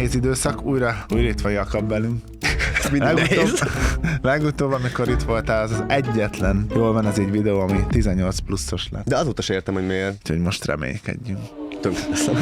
nehéz időszak, újra itt van Jakab velünk. Legutóbb, amikor itt voltál, az egyetlen, jól van ez egy videó, ami 18 pluszos lett. De azóta se értem, hogy miért. Úgyhogy most reménykedjünk. Tönkre leszem.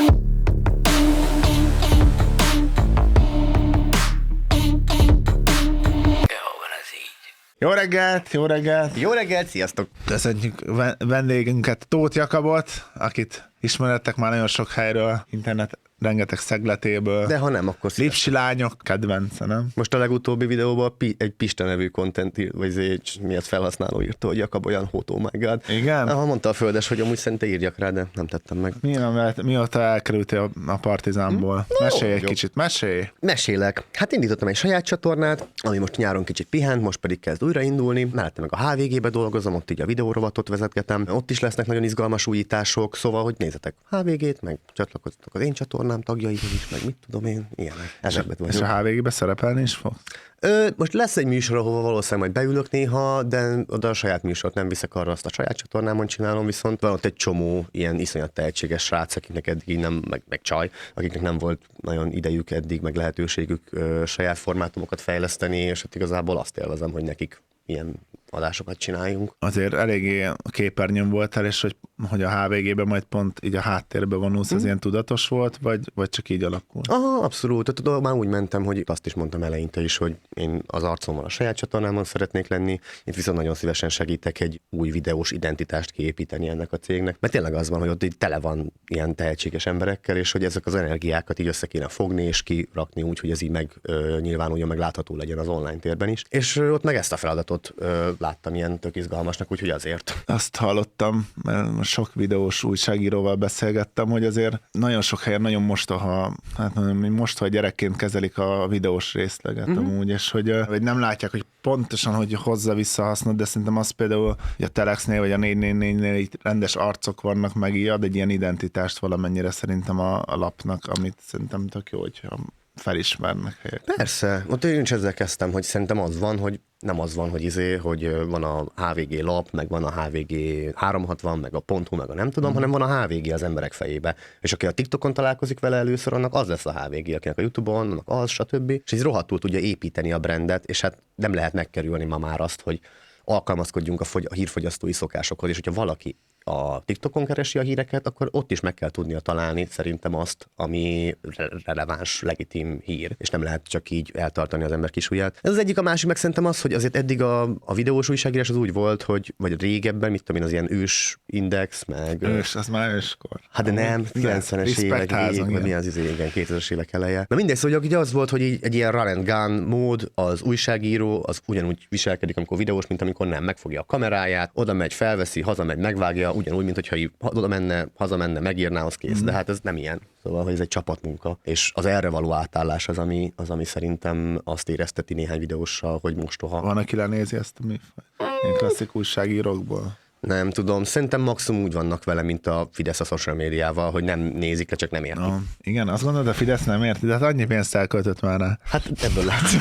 Jó reggelt, jó reggelt! Jó reggelt, sziasztok! Köszönjük vendégünket, Tóth Jakabot, akit ismerettek már nagyon sok helyről, internet rengeteg szegletéből. De ha nem, akkor Lipsi lányok kedvence, nem? Most a legutóbbi videóban egy Pista nevű content, vagy mi az felhasználó írta, hogy Jakab olyan hot, oh my god. Igen? Ha mondta a Földes, hogy amúgy szerintem írjak rá, de nem tettem meg. Mióta elkerültél a Partizánból? Mesélj egy kicsit, mesélj! Mesélek. Hát indítottam egy saját csatornát, ami most nyáron kicsit pihent, most pedig kezd újraindulni. Mellette meg a HVG-be dolgozom, ott így a videórovatot vezetgetem. Ott is lesznek nagyon izgalmas újítások, szóval, hogy nézzetek HVG-t, meg csatlakozzatok az én csatornám tagjaihoz is, meg mit tudom én, ilyenek. És a HVG-be szerepelni is fogsz? Most lesz egy műsor, ahova valószínűleg majd beülök néha, de oda a saját műsort nem viszek, arra azt a saját csatornámon csinálom, viszont van ott egy csomó ilyen iszonyat tehetséges srác, akiknek eddig nem, meg csaj, akiknek nem volt nagyon idejük eddig, meg lehetőségük saját formátumokat fejleszteni, és ott igazából azt élvezem, hogy nekik ilyen adásokat csináljunk. Azért eléggé a képernyőn voltál, és hogy a HVG-ben majd pont így a háttérbe vonulsz, ez ilyen tudatos volt, vagy csak így alakult? Aha, abszolút. Tehát már úgy mentem, hogy azt is mondtam eleinte is, hogy én az arcommal a saját csatornámon szeretnék lenni, itt viszont nagyon szívesen segítek egy új videós identitást kiépíteni ennek a cégnek, mert tényleg az van, hogy ott így tele van ilyen tehetséges emberekkel, és hogy ezek az energiákat így össze kéne fogni és kirakni úgy, hogy ez így meg nyilvánuljon, meg látható legyen az online térben is. És ott meg ezt a feladatot láttam ilyen tök izgalmasnak, úgyhogy azért. Azt hallottam, mert sok videós újságíróval beszélgettem, hogy azért nagyon sok helyen nagyon mostoha gyerekként kezelik a videós részleget amúgy, és hogy nem látják, hogy pontosan, hogy hozza vissza a hasznot, de szerintem az például, hogy a Telexnél vagy a 444-nél így rendes arcok vannak, meg így ad egy ilyen identitást valamennyire szerintem a lapnak, amit szerintem tök jó, hogyha felismernek helyek. Persze, ott én is ezzel kezdtem, hogy szerintem az van, hogy nem az van, hogy van a HVG lap, meg van a HVG 360, meg a .hu, meg a nem tudom, hanem van a HVG az emberek fejébe. És aki a TikTokon találkozik vele először, annak az lesz a HVG, akinek a YouTube-on, annak az, stb. És így rohadtul tudja építeni a brandet, és hát nem lehet megkerülni ma már azt, hogy alkalmazkodjunk a hírfogyasztói szokásokhoz, és hogyha valaki a TikTokon keresi a híreket, akkor ott is meg kell tudnia találni szerintem azt, ami releváns, legitim hír, és nem lehet csak így eltartani az ember kis ujját. Ez az egyik, a másik meg szerintem az, hogy azért eddig a videós újságírás az úgy volt, hogy vagy régebben, mit tudom én, az ilyen ős index, meg... Az már őskor. Hát de nem, 90-es évek végig, vagy mi az igen, 2000-es évek eleje. Na mindegy, szóval ugye az volt, hogy egy ilyen run and gun mód, az újságíró az ugyanúgy viselkedik, amikor videós, mint amikor nem, megfogja a kameráját, oda megy, felveszi, hazamegy, megvágja, ugyanúgy, mint hogyha oda menne, hazamenne, megírná, az kész. De hát ez nem ilyen. Szóval, hogy ez egy csapatmunka. És az erre való átállás az, ami szerintem azt érezteti néhány videóssal, hogy mostoha. Van, aki lenézi ezt a műfajt? Ilyen klasszik újságírókból. Nem tudom, szerintem maximum úgy vannak vele, mint a Fidesz a social médiával, hogy nem nézik le, csak nem értik. No, igen, azt gondolod, a Fidesz nem érti, de hát annyi pénzt elköltött már rá. Hát ebből látszik.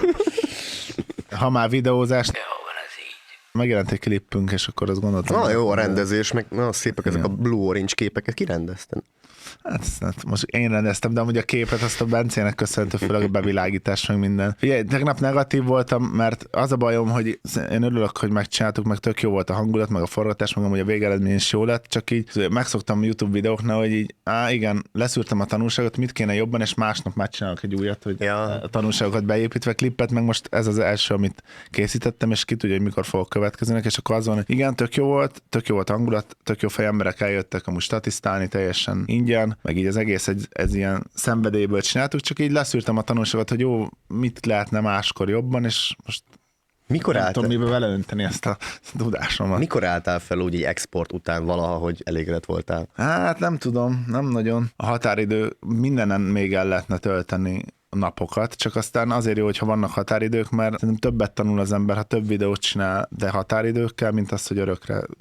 Ha már videózást... Megjelent egy klippünk, és akkor azt gondoltam... Na jó a rendezés, meg szépek ezek a blue-orange képeket. Ki rendezte? Hát most én rendeztem, de amúgy a képet azt a Bencének köszönhető, főleg a bevilágítás, meg minden. Figyelj, tegnap negatív voltam, mert az a bajom, hogy én örülök, hogy megcsináltuk, meg tök jó volt a hangulat, meg a forgatás, meg amúgy a végeredmény is jó lett, csak így megszoktam a YouTube videóknál, hogy így, igen, leszűrtem a tanulságot, mit kéne jobban, és másnap már csinálok egy újat, hogy a tanulságokat beépítve klippet, meg most ez az első, amit készítettem, és ki tudja, hogy mikor fogok következőnek, és akkor az van, hogy igen, tök jó volt a hangulat, tök jó fejemberek eljöttek amúgy statisztálni teljesen ingyen, meg így az egész ez ilyen szenvedélyből csináltuk, csak így leszűrtem a tanulságot, hogy jó, mit lehetne máskor jobban, és most nem tudom, mibe beleönteni ezt a tudásomat. Mikor álltál fel úgy egy export után valaha, hogy elégedett voltál? Hát nem tudom, nem nagyon. A határidő mindenen még el lehetne tölteni napokat, csak aztán azért jó, hogyha vannak határidők, mert szerintem többet tanul az ember, ha több videót csinál, de határidőkkel, mint az, hogy örökre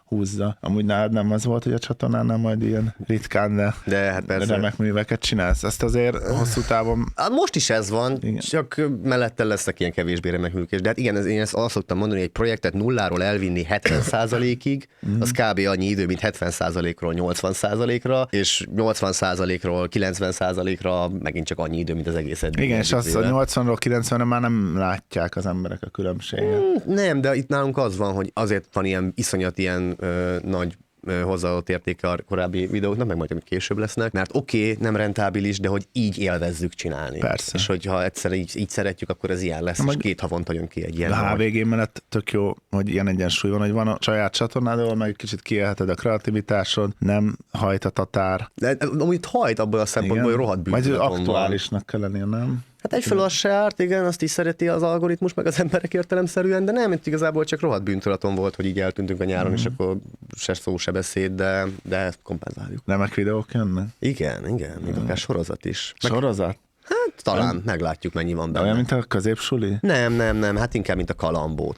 húzza. Amúgy nálad nem az volt, hogy a csatornánál majd ilyen ritkán, de hát persze. remek műveket csinálsz. Ezt azért hosszú távon... Most is ez van, Igen. csak mellette lesznek ilyen kevésbé remek művés. De hát igen, én ezt azt szoktam mondani, hogy egy projektet nulláról elvinni 70%-ig, az kb. Annyi idő, mint 70%-ról 80%-ra, és 80%-ról 90%-ra megint csak annyi idő, mint az egész eddig. Igen, és azt a 80-ról 90-re már nem látják az emberek a különbséget. Nem, de itt nálunk az van, hogy azért van ilyen iszonyat ilyen nagy hozzáadott értéke a korábbi videóknak, meg majd később lesznek, mert oké, nem rentábilis, de hogy így élvezzük csinálni. Persze. És hogyha egyszer így szeretjük, akkor ez ilyen lesz, és 2 havonta jön ki egy ilyen. A HVG mellett tök jó, hogy ilyen egyensúly van, hogy van a saját csatornád, ahol meg kicsit kiélheted a kreativitásod, nem hajt a tatár. De amúgy hajt abból a szempontból, hogy rohadt bűntudatom van. Vagy aktuálisnak kell lennie, nem? Hát egyfelől az se árt, igen, azt is szereti az algoritmus, meg az emberek értelemszerűen, de nem, itt igazából csak rohadt bűntudatom volt, hogy így eltűntünk a nyáron, és akkor se szó, se beszéd, de ezt kompenzáljuk. Remek videók jönnek? Igen, még akár sorozat is. Sorozat? Hát talán meglátjuk, mennyi van benne. Olyan, mint a középsuli? Nem, hát inkább, mint a Kalambó.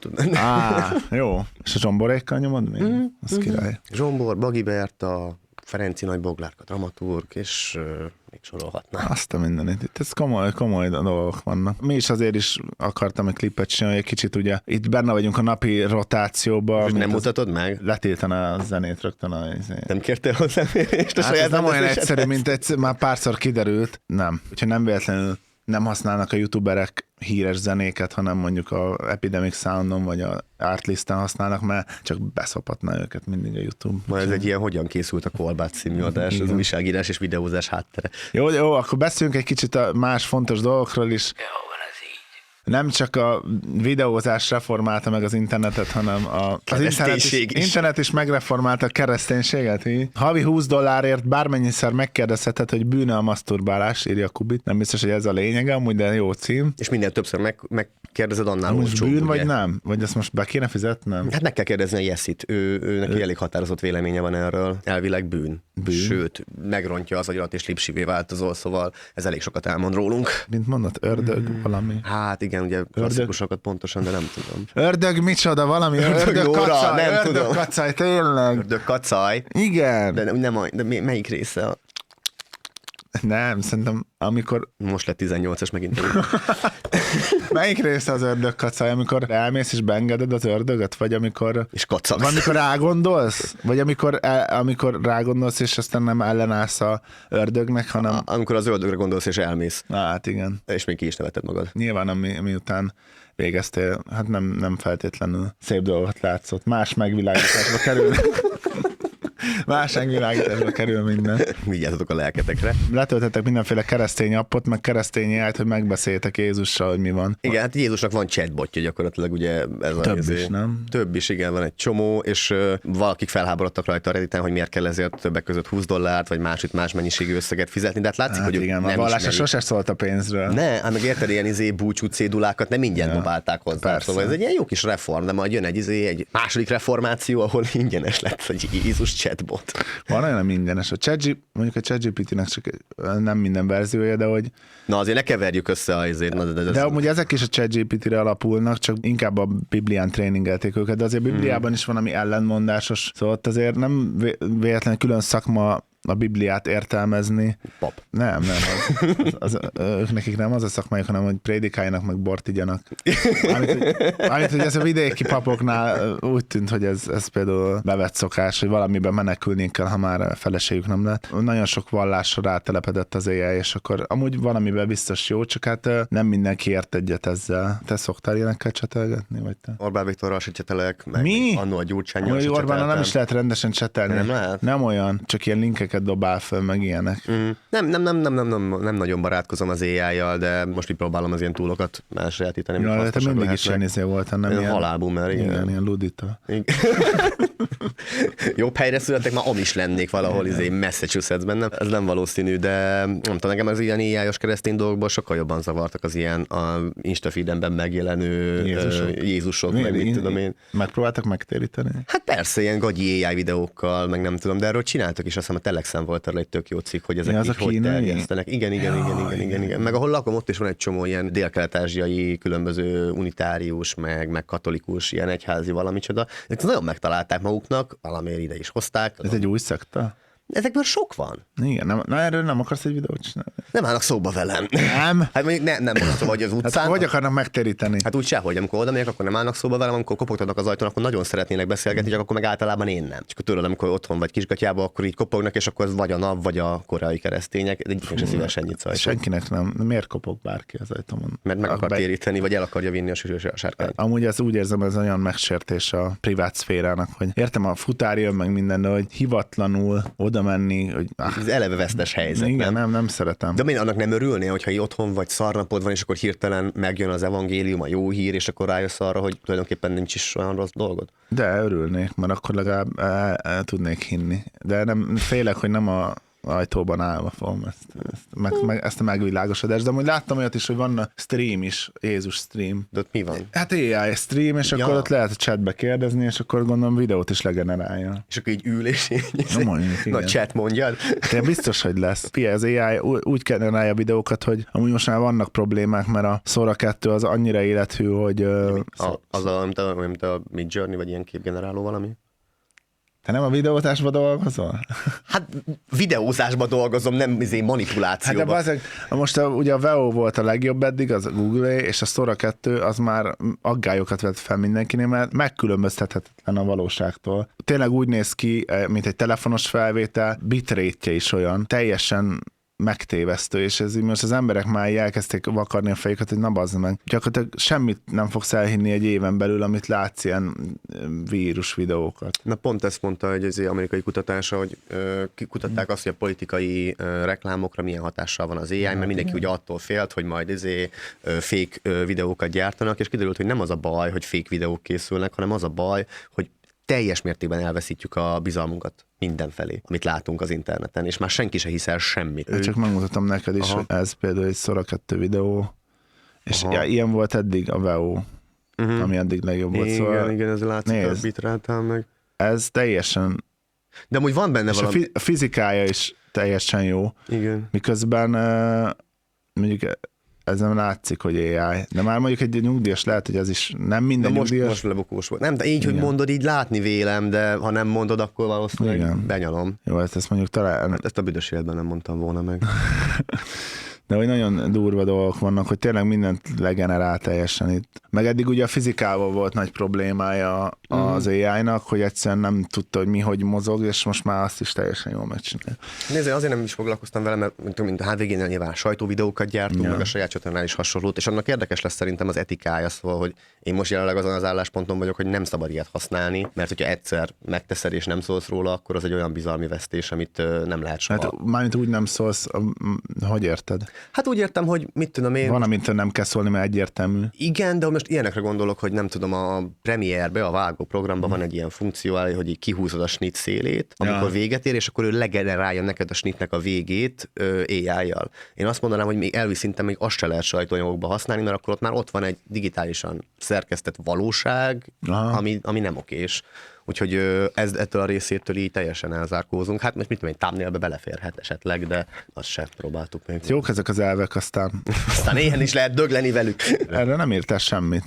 Jó. És a zsomborékkal nyomod még? Az király. Zsombor, Bagi Berta, Ferenci Nagy Boglárka, dramaturg, és még sorolhatnám. Azt a mindenit. Itt ez komoly dolgok vannak. Mi is azért is akartam egy klipet csinálni, hogy egy kicsit ugye itt benne vagyunk a napi rotációban. És nem mutatod meg? Letiltaná a zenét rögtön Nem kértél hozzá mérést a hát saját ez nem olyan egyszerű, mint már párszor kiderült. Nem. Hogyha nem véletlenül nem használnak a youtuberek híres zenéket, hanem mondjuk a Epidemic Soundon vagy a Artlisten használnak, mert csak beszopatná őket mindig a YouTube. Ma ez egy ilyen hogyan készült a Kolbát című adás, az újságírás és videózás háttere. Jó, akkor beszéljünk egy kicsit a más fontos dolgokról is. Nem csak a videózás reformálta meg az internetet, hanem az internet is megreformálta a kereszténységet. Havi $20 bármennyiszer megkérdezheted, hogy bűne a maszturbálás, írja Kubit. Nem biztos, hogy ez a lényege, amúgy, de jó cím. És minél többször megkérdezed, annál most olcsóbb, bűn ugye? vagy nem? Vagy ezt most be kéne fizetnem? Hát meg kell kérdezni a Jessit. Ő neki elég határozott véleménye van erről. Elvileg bűn. Sőt, megrontja az agyarat és lipsivé változol, szóval ez elég sokat elmond rólunk. Mint mondod, ördög valami. Hát igen, ugye klasszikusokat pontosan, de nem tudom. Ördög micsoda, valami ördög kacaj, nem ördög tudom. kacaj, tényleg. Ördög kacaj. Igen. De melyik része? Nem, szerintem amikor... Most lett 18-es megint. Melyik része az ördög kacaj? Amikor elmész és beengeded az ördögöt? Vagy amikor... És kacagsz. Vagy amikor rágondolsz? Vagy amikor rágondolsz, és aztán nem ellenállsz a ördögnek, hanem... Amikor az ördögre gondolsz, és elmész. Hát igen. És még ki is neveted magad. Nyilván miután végeztél, hát nem feltétlenül szép dolgot látszott. Más megvilágításba kerül. Más megvilágításba kerül minden. Vigyázzatok a lelketekre. Letöltetek mindenféle keresztény appot, meg keresztény jájt, hogy megbeszéljetek Jézussal, hogy mi van. Igen, hát Jézusnak van chatbotja gyakorlatilag, ugye ez Több is, nem? Több is, igen, van egy csomó, és valakik felháborodtak rajta a Redditen, hogy miért kell ezért többek között $20, vagy más mennyiségű összeget fizetni, de hát látszik, hogy igen, nem a vallása ismerik. sose szólt a pénzről. Ne, hát meg érted, ilyen búcsú cédulákat nem ingyen dobálták hozzá. Persze. Szóval ez egy ilyen jó kis reform, de majd jön egy második reformáció, ahol ingyenes lett egy Jézus chatbot. Van olyan, nem ingyenes. Mondjuk a ChatGPT-nek csak nem minden verziója, de hogy... Na azért ne keverjük össze azért. De amúgy ezek is a ChatGPT-re alapulnak, csak inkább a Biblián tréningelték őket, de azért a Bibliában is van, ami ellenmondásos. Szóval ott azért nem véletlenül külön szakma a Bibliát értelmezni. Pap. Nem. Ők nekik nem az a szakmájuk, hanem hogy prédikáljanak, meg bort igyanak. Amit, hogy ez a vidéki papoknál úgy tűnt, hogy ez például bevett szokás, hogy valamiben menekülni kell, ha már feleségük nem lett. Nagyon sok vallásra rátelepedett az AI, és akkor amúgy valamiben biztos jó, csak hát nem mindenki ért egyet ezzel. Te szoktál ilyenekkel csetelgetni, vagy te? Orbán Viktorral se csetelek, meg Mi? annó a Gyurcsánnyal se Orbánnal cseteltem. nem is lehet rendesen csetelni. Nem lehet? Nem olyan, csak ilyen linkeket dobál föl, meg ilyenek. Nem nagyon barátkozom az AI-jal, de most így próbálom az ilyen túlokat elsajátítani. Ja, de te mindig is ilyen voltál, nem ilyen... Halálboomer, igen. Ilyen ludita. Jobb helyre születek, már is lennék valahol Massachusettsben, nem? Ez nem valószínű, de nem tudom, nekem az ilyen AI-os keresztény dolgokból sokkal jobban zavartak az ilyen a Instafeedemben megjelenő Jézusok, meg mit tudom én. Megpróbáltak megtéríteni? Hát persze, ilyen gagyi AI videókkal, meg nem tudom, de erről csináltak is, azt hiszem a Telexen volt erről egy tök jó cikk, hogy ezek így hogy terjesztenek. Igen. Meg ahol lakom, ott is van egy csomó ilyen dél-kelet-ázsiai különböző unitárius, meg katolikus, ilyen egyházi valamicsoda. Ezt nagyon megtalálták magukat, maguknak, valamiért ide is hozták. Ez egy új szekta? Ezekből sok van. Igen, na erről nem akarsz egy videót csinálni? Nem állnak szóba velem. Nem? Hát mondjuk nem mondom, hogy az utcán. Hát hogy akarnak megtéríteni? Hát úgy sehogy, amikor oda megyek, akkor nem állnak szóba velem, amikor kopogtatnak az ajtón, akkor nagyon szeretnének beszélgetni, csak akkor meg általában én nem. És akkor tudod, amikor otthon vagy Kisgatyában, akkor így kopognak, és akkor ez vagy a nap, vagy a koreai keresztények. Egyébként sem szívesen nyitsz ajtón. Senkinek nem. Miért kopog bárki az ajtómon? Mert meg akar téríteni, vagy el akarja vinni a sárkányt. Amúgy ez úgy érzem, ez olyan megsértés a privát szférának, hogy értem, a futár jön meg minden, de hogy hivatlanul oda menni, hogy Ez eleve vesztes helyzet. igen, nem szeretem. De én annak nem örülnél, hogyha otthon vagy szarnapod van, és akkor hirtelen megjön az evangélium, a jó hír, és akkor rájössz arra, hogy tulajdonképpen nincs is olyan rossz dolgod? De örülnék, mert akkor legalább el tudnék hinni. De nem félek, hogy nem a ajtóban állva fogom ezt a megvilágosodást. De amúgy láttam olyat is, hogy van a stream is, Jézus stream. De ott mi van? Hát AI stream, és akkor ott lehet a chatbe kérdezni, és akkor gondolom videót is legenerálja. És akkor így ül, és Mondjuk, nagy chat mondjad. De biztos, hogy lesz. Fia, az AI úgy generálja videókat, hogy amúgy most már vannak problémák, mert a Sora 2 az annyira élethű, hogy... Az mint a Midjourney, vagy ilyen képgeneráló valami? Te nem a videózásban dolgozol? Hát videózásban dolgozom, nem manipulációban. Hát de most ugye a Veo volt a legjobb eddig, az Google, és a Sora 2 az már aggályokat vett fel mindenkinél, mert megkülönböztethetetlen a valóságtól. Tényleg úgy néz ki, mint egy telefonos felvétel, bitrate-je is olyan, teljesen megtévesztő, és ez most az emberek már elkezdték vakarni a fejüket, hogy na bazd meg. Gyakorlatilag semmit nem fogsz elhinni egy éven belül, amit látsz ilyen vírus videókat. Na pont ezt mondta, hogy az amerikai kutatása, hogy kutatták azt, hogy a politikai reklámokra milyen hatással van az AI, mert mindenki ugye attól félt, hogy majd fake videókat gyártanak, és kiderült, hogy nem az a baj, hogy fake videók készülnek, hanem az a baj, hogy teljes mértékben elveszítjük a bizalmunkat mindenfelé, amit látunk az interneten, és már senki se hisz el semmit. Csak megmutatom neked is, hogy ez például egy Sora 2 videó, és ilyen volt eddig a Veo, ami eddig legjobb volt. Igen, ez látszik a bitrátán meg. Ez teljesen... De amúgy van benne és valami... a fizikája is teljesen jó. Igen. Miközben mondjuk ezen látszik, hogy AI. De már mondjuk egy nyugdíjas lehet, hogy ez is nem minden nyugdíjas. Most lebukós volt. Nem, de így, hogy mondod, így látni vélem, de ha nem mondod, akkor valószínűleg benyalom. Jó, ezt mondjuk talán... Hát ezt a büdös életben nem mondtam volna meg. De hogy nagyon durva dolgok vannak, hogy tényleg mindent legenerál teljesen itt. Meg eddig ugye a fizikával volt nagy problémája az AI-nak, hogy egyszerűen nem tudta, hogy mi hogy mozog, és most már azt is teljesen jól megcsinálja. Nézd, azért nem is foglalkoztam vele, mert mint a HVG-nél nyilván sajtóvideókat gyártunk, meg a saját csatornán is hasonlót, és annak érdekes lesz szerintem az etikája, szóval, hogy én most jelenleg azon az állásponton vagyok, hogy nem szabad ilyet használni, mert hogyha egyszer megteszed és nem szólsz róla, akkor az egy olyan bizalmi vesztés, amit nem lehet soha. Hát mármint úgy nem szólsz, hogy érted? Hát úgy értem, hogy mit tudom én... Van, amint nem kell szólni, mert egyértelmű. Igen, de most ilyenekre gondolok, hogy nem tudom, a Premiere-be, a vágó programban van egy ilyen funkció, hogy így kihúzod a snit szélét, amikor véget ér, és akkor ő legenerálja neked a snitnek a végét AI-jal. Én azt mondanám, hogy még elvi szinten még azt se lehet sajtóanyagokba használni, mert akkor ott már van egy digitálisan szerkesztett valóság, ami nem okés. Úgyhogy ettől a részétől így teljesen elzárkózunk. Hát most mit tudom, egy thumbnailbe beleférhet esetleg, de azt se próbáltuk még. Jók ezek az elvek, aztán éhen is lehet dögleni velük. Erre nem írtál semmit.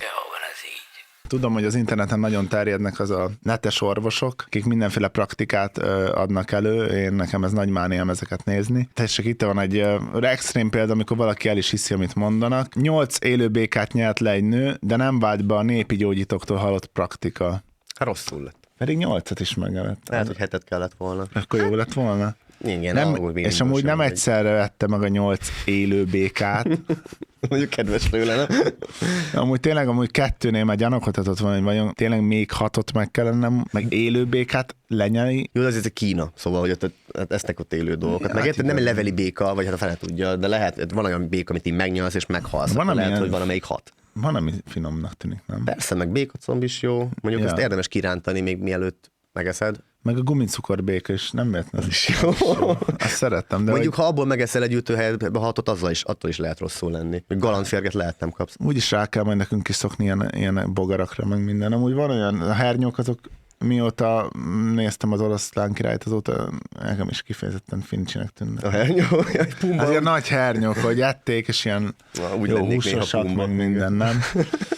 Tudom, hogy az interneten nagyon terjednek az a netes orvosok, akik mindenféle praktikát adnak elő, nekem ez nagy mániám ezeket nézni. Tessék, itt van egy extrém példa, amikor valaki el is hiszi, amit mondanak. 8 élő békát nyert le egy nő, de nem vált be a népi gyógyítóktól hallott praktika. Rosszul lett. Pedig 8-at is megevett. Lehet, hogy 7-et kellett volna. Akkor jó lett volna? Igen, nem, és amúgy nem egyszerre vette meg a 8 élő békát. Mondjuk kedves tőle, nem? Amúgy tényleg, amúgy 2-nél már gyanakodhatott volna, hogy vajon tényleg még 6-ot meg kellene, meg élő békát lenyelni. Jó, de ez Kína, szóval, hogy ott esznek ott élő dolgokat. Meg érted, nem egy leveli béka, vagy hát a fele tudja, de lehet, van olyan béka, amit így megnyalsz és meghalsz. Lehet, hogy van, amelyik 6. Van, ami finomnak tűnik, nem? Persze, meg békacomb is jó. Mondjuk ezt érdemes kirántani még mielőtt megeszed. Meg a gumicukorbéka is, nem véletlen. Az is jó. Azt szerettem. De mondjuk, ha abból megeszel egy ütőhelybe hatot, attól is lehet rosszul lenni. Még galantférget lehet nem kapsz. Úgyis rá kell majd nekünk is szokni ilyen bogarakra, meg minden. Amúgy van olyan, a hernyók azok, mióta néztem az Oroszlán királyt, azóta nekem is kifejezetten fincsinek tűnnek. A hernyó? Az ilyen nagy hernyók, hogy ették, és ilyen úgy jó húsosak, meg minden, nem?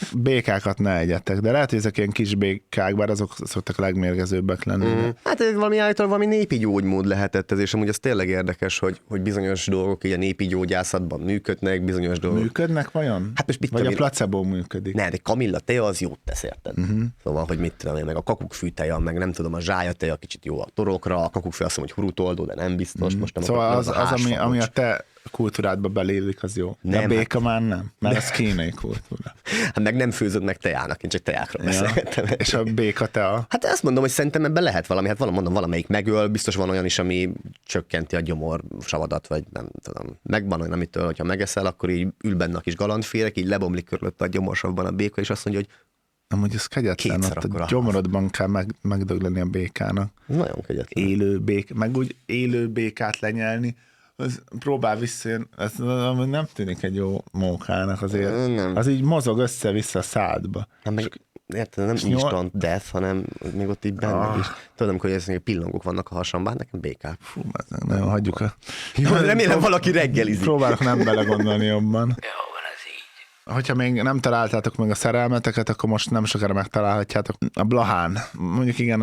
békákat ne egyetek, de lehet, hogy ezek ilyen kis békák, bár azok szoktak a legmérgezőbbek lenni. Hát ez valami állítólag valami népi gyógymód lehetett ez, és amúgy az tényleg érdekes, hogy bizonyos dolgok így a népi gyógyászatban működnek, bizonyos dolgok. Működnek vajon? Hát most mit vagy a placebo működik? Ne, de kamilla tea az jót tesz, érted? Szóval, hogy mit tudom én, meg a kakukkfű teja, meg nem tudom, a zsája teja kicsit jó a torokra, a kakukkfű azt mondom, hogy hurutoldó, de nem biztos. Most nem szóval az ami a te kultúrádba belélik, az jó. De nem, a béka már nem, mert az kínai kultúra. Hát meg nem főzöd meg tejának, én csak tejákról beszélgettem. És a béka tea? Hát azt mondom, hogy szerintem ebben lehet valami, hát mondom, valamelyik megöl, biztos van olyan is, ami csökkenti a gyomorsavadat, vagy nem tudom. Megvan olyan, amitől, hogyha megeszel, akkor így ül benne a kis galantférek, így lebomlik körülött a gyomorsavban a béka, és azt mondja, hogy amúgy ez kegyetlen, a gyomorodban kell megdögleni a békának. Nagyon kegyetlen. Meg úgy élő békát lenyelni, az próbál visszajön, ez nem tűnik egy jó mókának azért. Nem. Az így mozog össze-vissza a szádba. Hát meg, érted, nem instant death, hanem még ott így benne is. Tudom, amikor hogy pillangók vannak a hasamban, nekem békák. Fú, nagyon hagyjuk a... Jó, remélem valaki reggelizik. Próbálok nem belegondolni jobban. Hogyha még nem találtátok meg a szerelmeteket, akkor most nem sokára megtalálhatjátok a Blahán. Mondjuk igen.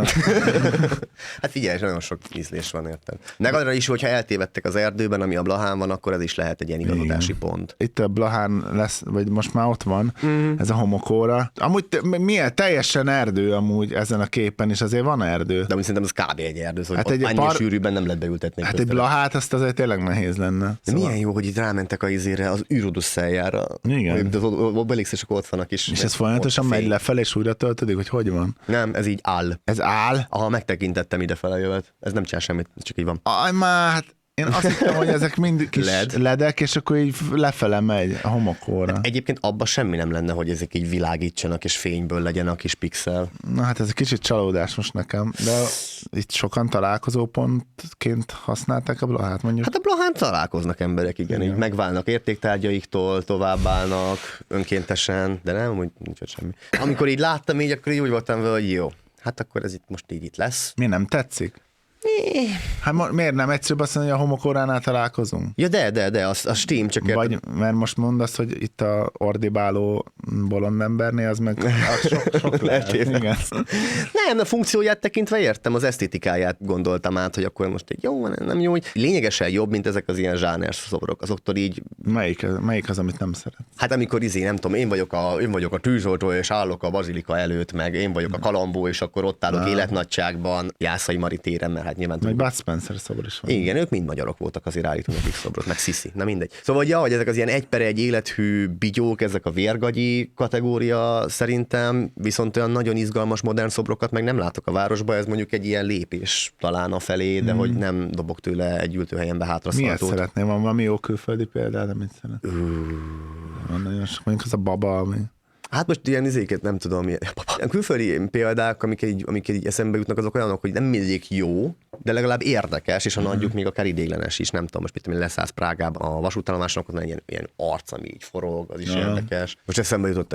Hát figyelj, nagyon sok ízlés van, érted. Meg arra is, hogyha eltévedtek az erdőben, ami a Blahán van, akkor ez is lehet egy ilyen igazodási pont. Itt a Blahán lesz, vagy most már ott van, ez a homokóra. Amúgy milyen teljesen erdő amúgy ezen a képen is, azért van erdő. De úgy szerintem ez kb. Egy erdő, szóval hát ennél sűrűben nem lehet beültetni. Hát egy Blahát azt azért tényleg nehéz lenne. De szóval... milyen jó, hogy itt rámentek a izére, az űrodüsszeljára. Igen. De Obelix, és akkor ott vannak is. És ez folyamatosan megy lefelé, és újra töltődik, hogy hogy van? Nem, ez így áll. Ez áll? Aha, megtekintettem idefele jövet. Ez nem csinál semmit, csak így van. Aj, már, hát én azt hittem, hogy ezek mind kis ledek, és akkor így lefele megy a homokóra. Hát egyébként abban semmi nem lenne, hogy ezek így világítsanak, és fényből legyen a kis pixel. Na hát ez egy kicsit csalódás most nekem, de itt sokan találkozópontként használták a Blahát, mondjuk. Hát a Blahán találkoznak emberek, igen, így megválnak értéktárgyaiktól, továbbállnak önkéntesen, de nem, hogy nincs ott semmi. Amikor így láttam így, akkor így úgy voltam vele, hogy jó, hát akkor ez itt most így itt lesz. Mi nem tetszik? Hát miért nem egyszerűbb azt mondani, hogy a homokóránál találkozunk? Ja, de, az Steam csak érted. Vagy mert most mondasz, hogy itt a ordibáló bolond embernél, az meg sok lehet. Igen. Nem, a funkcióját tekintve értem, az esztétikáját gondoltam át, hogy akkor most egy jó, nem jó, hogy lényegesen jobb, mint ezek az ilyen zsáners szobrok. Azoktól így... Melyik az, amit nem szeret? Hát amikor nem tudom, én vagyok a tűzoltó, és állok a bazilika előtt, meg én vagyok a kalambó, és akkor ott állok életnagyságban, Jászai Mari téren, mert hát nyilván... Meg Bud Spencer szobor is van. Igen, ők mind magyarok voltak, azért állítunk nekik szobrot, meg Sisi, na mindegy. Szóval, ja, hogy ezek az ilyen 1/1 élethű bigyók, ezek a vérgagyi kategória szerintem, viszont olyan nagyon izgalmas modern szobrokat meg nem látok a városba, ez mondjuk egy ilyen lépés talán a felé, de hogy nem dobok tőle egy ültőhelyen be hátra miért szeretném? Van valami jó külföldi példát, amit szeret? Van nagyon sok, mondjuk az a baba, ami... Hát most ilyen izéket nem tudom, ilyen külföldi példák, amik így eszembe jutnak, azok olyanok, hogy nem mindig jó, de legalább érdekes, és a nagyjuk még akár idéglenes is, nem tudom, most mit tudom, leszállsz Prágában a vasútállomáson, akkor van ilyen arc, ami így forog, az is érdekes. Most eszembe jutott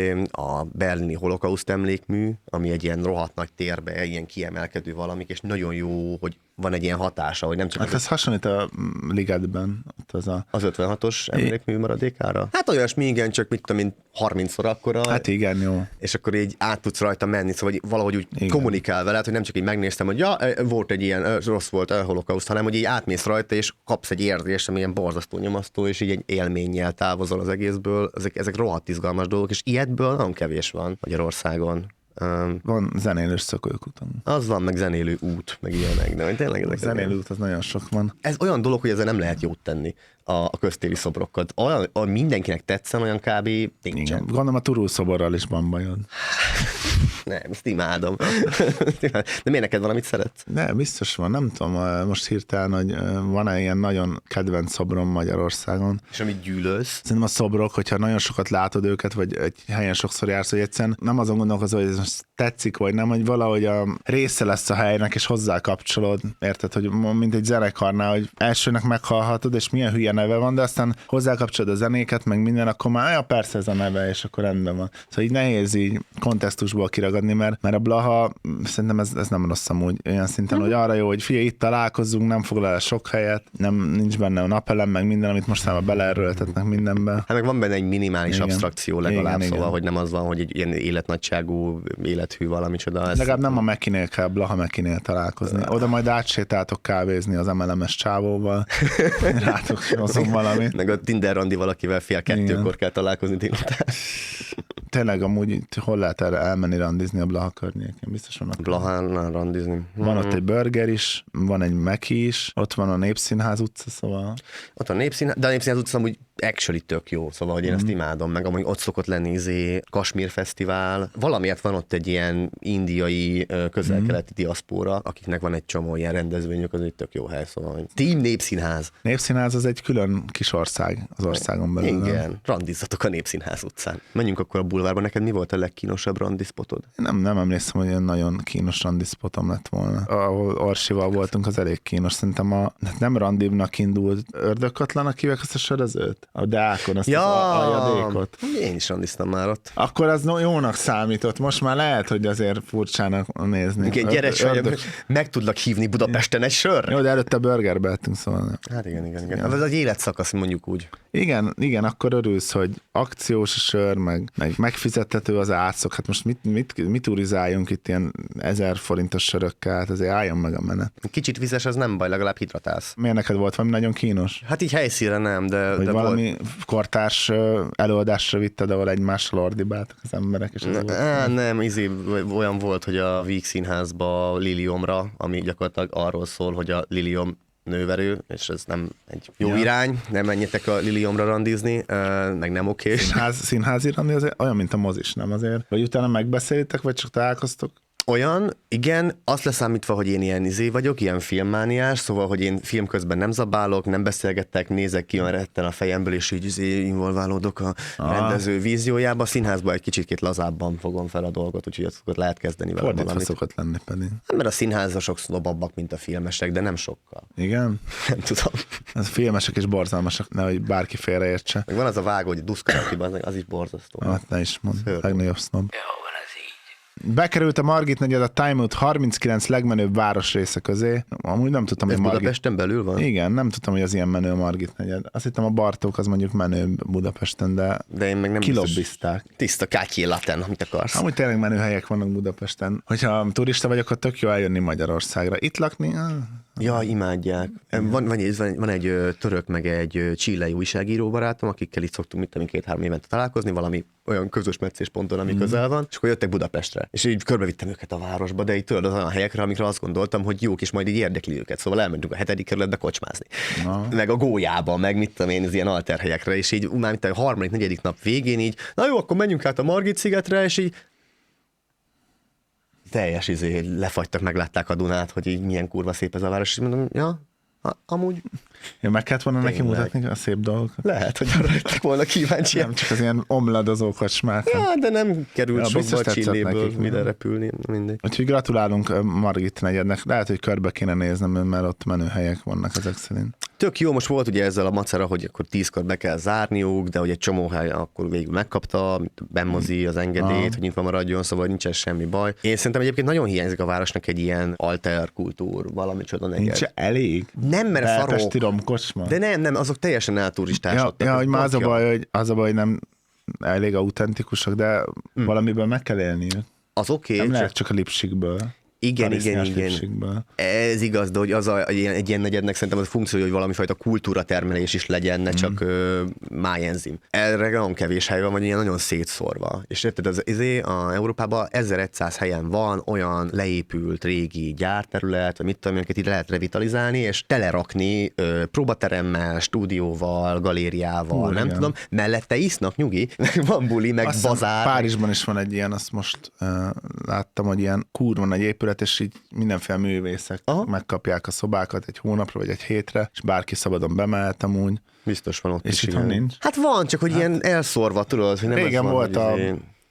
a berlini holokauszt emlékmű, ami egy ilyen rohadt nagy térbe, ilyen kiemelkedő valamik, és nagyon jó, hogy van egy ilyen hatása, hogy nem csak... Hát ez hasonlít a Ligetben. Az 56-os emlékmű maradékára? Hát olyasmi, igen, csak mit tudom, mint 30-szor akkora. Hát igen, jó. És akkor így át tudsz rajta menni, szóval valahogy úgy kommunikál veled, hogy nem csak így megnéztem, hogy ja, volt egy ilyen, rossz volt a holokauszt, hanem hogy így átmész rajta, és kapsz egy érzést, ami ilyen borzasztó nyomasztó, és így egy élménnyel távozol az egészből. Ezek rohadt izgalmas dolgok, és ilyetből nagyon kevés van Magyarországon. Van zenélős szökőkuton. Az van, meg zenélő út, meg ilyenek, de tényleg ezek. Zenélő út, az nagyon sok van. Ez olyan dolog, hogy ezzel nem lehet jót tenni a köztéri szobrokat. Olyan, mindenkinek tetszen, olyan kb. Nincsen. Igen. Gondolom a Turul szoborral is van bajod. Nem, ezt imádom. De miért neked valamit szeretsz? Nem, biztos van, nem tudom, most hirtelen, hogy van-e ilyen nagyon kedvenc szobrom Magyarországon. És amit gyűlölsz? Szerintem a szobrok, hogyha nagyon sokat látod őket, vagy egy helyen sokszor jársz, hogy egyszerűen nem azon gondolkozol, hogy ez most tetszik, vagy nem, hogy valahogy a része lesz a helynek, és hozzá kapcsolod. Érted, hogy mint egy zenekarnál, hogy elsőnek meghallhatod, és milyen hülye neve van, de aztán hozzákapcsolod a zenéket, meg minden, akkor már ja, persze ez a neve, és akkor rendben van. Szóval így nehéz így kontextusból kiragadni, mert a Blaha, szerintem ez nem rossz amúgy olyan szinten, hogy arra jó, hogy figyelj, itt találkozzunk, nem foglal el sok helyet, nincs benne a napelem, meg minden, amit mostanában beleerőltetnek mindenbe. Hát meg van benne egy minimális Igen. abstrakció legalább, Igen, szóval, igen. hogy nem az van, hogy egy ilyen életnagyságú, élethű valamicsoda. Legalább nem a Mekinél kell Blaha Mekinél találkozni. Oda majd átsétáltok kávézni az MLM-es csávóval. Rátok hozom valamit. Meg a Tinder randi valakivel fél kettőkor kell találkozni délután. Tényleg amúgy itt hol lehet erre elmenni randizni a Blaha környékén? Biztos vannak. Blahán randizni. Van ott egy burger is, van egy Meki is, ott van a Népszínház utca, szóval... Ott a Népszínház, de a Népszínház utca amúgy actually tök jó, szóval hogy én ezt imádom, meg amúgy ott szokott lenni Kasmír Fesztivál. Valamiért van ott egy ilyen indiai közel-keleti diaszpóra, akiknek van egy csomó ilyen rendezvényük, az egy tök jó hely, szóval hogy Team Népszínház. Népszínház az egy külön kis ország az országon belül. Igen, randizzatok a Népszínház utcán. Menjünk akkor a bulvárba, neked mi volt a legkínosabb randiszpotod? Nem emlékszem, hogy ilyen nagyon kínos randispotom lett volna. Ahol Orsival voltunk, az elég kínos. Szerintem nem randibnak indult Ördögkatlanak hívják azt a sörözőt? A Deákon, azt az aljadékot. Én is randiztam már ott. Akkor az jónak számított. Most már lehet, hogy azért furcsának nézni. Igen, gyere sajnálom, meg tudlak hívni Budapesten egy sör. Jó, de előtte burgerbe ettünk, szóval nem. Hát igen. Ez egy életszakasz, mondjuk úgy. Igen, akkor örülsz, hogy akciós a sör, meg megfizethető az átszok. Hát most mit urizáljunk itt ilyen 1000 forintos sörökkel? Hát azért álljon meg a menet. Kicsit vizes, az nem baj, legalább hidratálsz. Miért neked volt valami nagyon kínos? Hát így helyszínre nem, de valami volt. kortárs előadásra vitted, ahol egymással ordibáltak az emberek. És Nem, olyan volt, hogy a Víg Színházba Liliomra, ami gyakorlatilag arról szól, hogy a Liliom nőverő, és ez nem egy jó irány, nem menjetek a Liliomra randizni, meg nem okés. Színházi randi az olyan, mint a mozis, nem azért? Vagy utána megbeszélitek, vagy csak találkoztok? Olyan, igen, azt leszámítva, hogy én ilyen vagyok, ilyen filmmániás, szóval, hogy én film közben nem zabálok, nem beszélgettek, nézek ki olyan retten a fejemből, és így involválódok a rendező víziójába. A színházban egy kicsit lazábban fogom fel a dolgot, úgyhogy ott lehet kezdeni vele valamit. Fordítva szokott lenni pedig. Mert a színházasok sznobabbak, mint a filmesek, de nem sokkal. Igen? Nem tudom. Az filmesek és borzalmasak, nehogy bárki félreértse. Meg van az a vágó, hogy duszkarakiban, az is borzasztó. Hát ne is mond, Szörnyű. legnagyobb sznob. Bekerült a Margit negyed a Time Out 39 legmenőbb városrésze közé. Amúgy nem tudtam, Ez hogy Margit... Budapesten belül van? Igen, nem tudtam, hogy az ilyen menő a Margit negyed. Azt hittem a Bartók az mondjuk menő Budapesten, de én meg nem kilobbizták. Tiszta kátyé laten, amit akarsz. Amúgy tényleg menő helyek vannak Budapesten. Hogyha turista vagyok, akkor tök jó eljönni Magyarországra. Itt lakni? Ja, imádják. Van egy török, meg egy chilei újságíró barátom, akikkel itt szoktunk 2-3 évente találkozni, valami olyan közös meccésponton, ami közel van, és akkor jöttek Budapestre. És így körbevittem őket a városba, de így tudod, az olyan helyekre, amikre azt gondoltam, hogy jók, és majd így érdekli őket. Szóval elmentünk a 7. kerületbe kocsmázni. Meg a Gólyába, meg mit tudom én, az ilyen alterhelyekre, és így már mint a 3.-4. nap végén így, na jó, akkor menjünk át a Margit szigetre, és így teljes lefagytak, meglátták a Dunát, hogy így milyen kurva szép ez a város, és mondom, ja, amúgy Ja, meg kellett volna neki Tényleg. mutatni a szép dolgokat. lehet, hogy arra lettek volna kíváncsiak. Nem csak az ilyen omladozó kocsmák. Ja, de nem került Ja, sokba biztos a tetszett Csilléből nekik, ide nem? repülni, mindegy. Úgyhogy gratulálunk Margit negyednek. Lehet, hogy körbe kéne néznem, mert ott menő helyek vannak ezek szerint. Tök jó, most volt ugye ezzel a macera, hogy akkor 10-kor be kell zárniuk, de hogy egy csomó hely akkor végül megkapta, bemozi az engedélyt, hogy nyitva maradjon, szóval nincsen semmi baj. Én szerintem egyébként nagyon hiányzik a városnak egy ilyen alter kultúr, valami csoda Nincs negyed. elég. Nem, mert szarok. Belpesti romkocsma. De nem, azok teljesen elturistásodtak. Ja, ez hogy már tök jó. az a baj, hogy nem elég autentikusak, de valamiből meg kell élni. Az oké, Nem csak lehet csak a Lipsikből. igen. Lipsikből. Ez igaz, de hogy az egy ilyen negyednek szerintem az a funkció, hogy valami fajta kultúratermelés is legyen, ne csak májenzim. Erre nagyon kevés hely van, vagy ilyen nagyon szétszórva. És érted, Európában 1100 helyen van olyan leépült régi gyárterület, vagy mit tudom, amiket itt lehet revitalizálni, és telerakni próbateremmel, stúdióval, galériával, nem igen. tudom. Mellette isznak, nyugi, van buli, meg Azt hiszem, bazár. Párizsban is van egy ilyen, azt most láttam, hogy ilyen kurva nagy épület, és így mindenféle művészek megkapják a szobákat egy hónapra, vagy egy hétre, és bárki szabadon bemehet amúgy. Biztos van ott És is, itthon igen. nincs? Hát van, csak hogy ilyen elszórva, tudod, hogy nem Régen ez van, volt hogy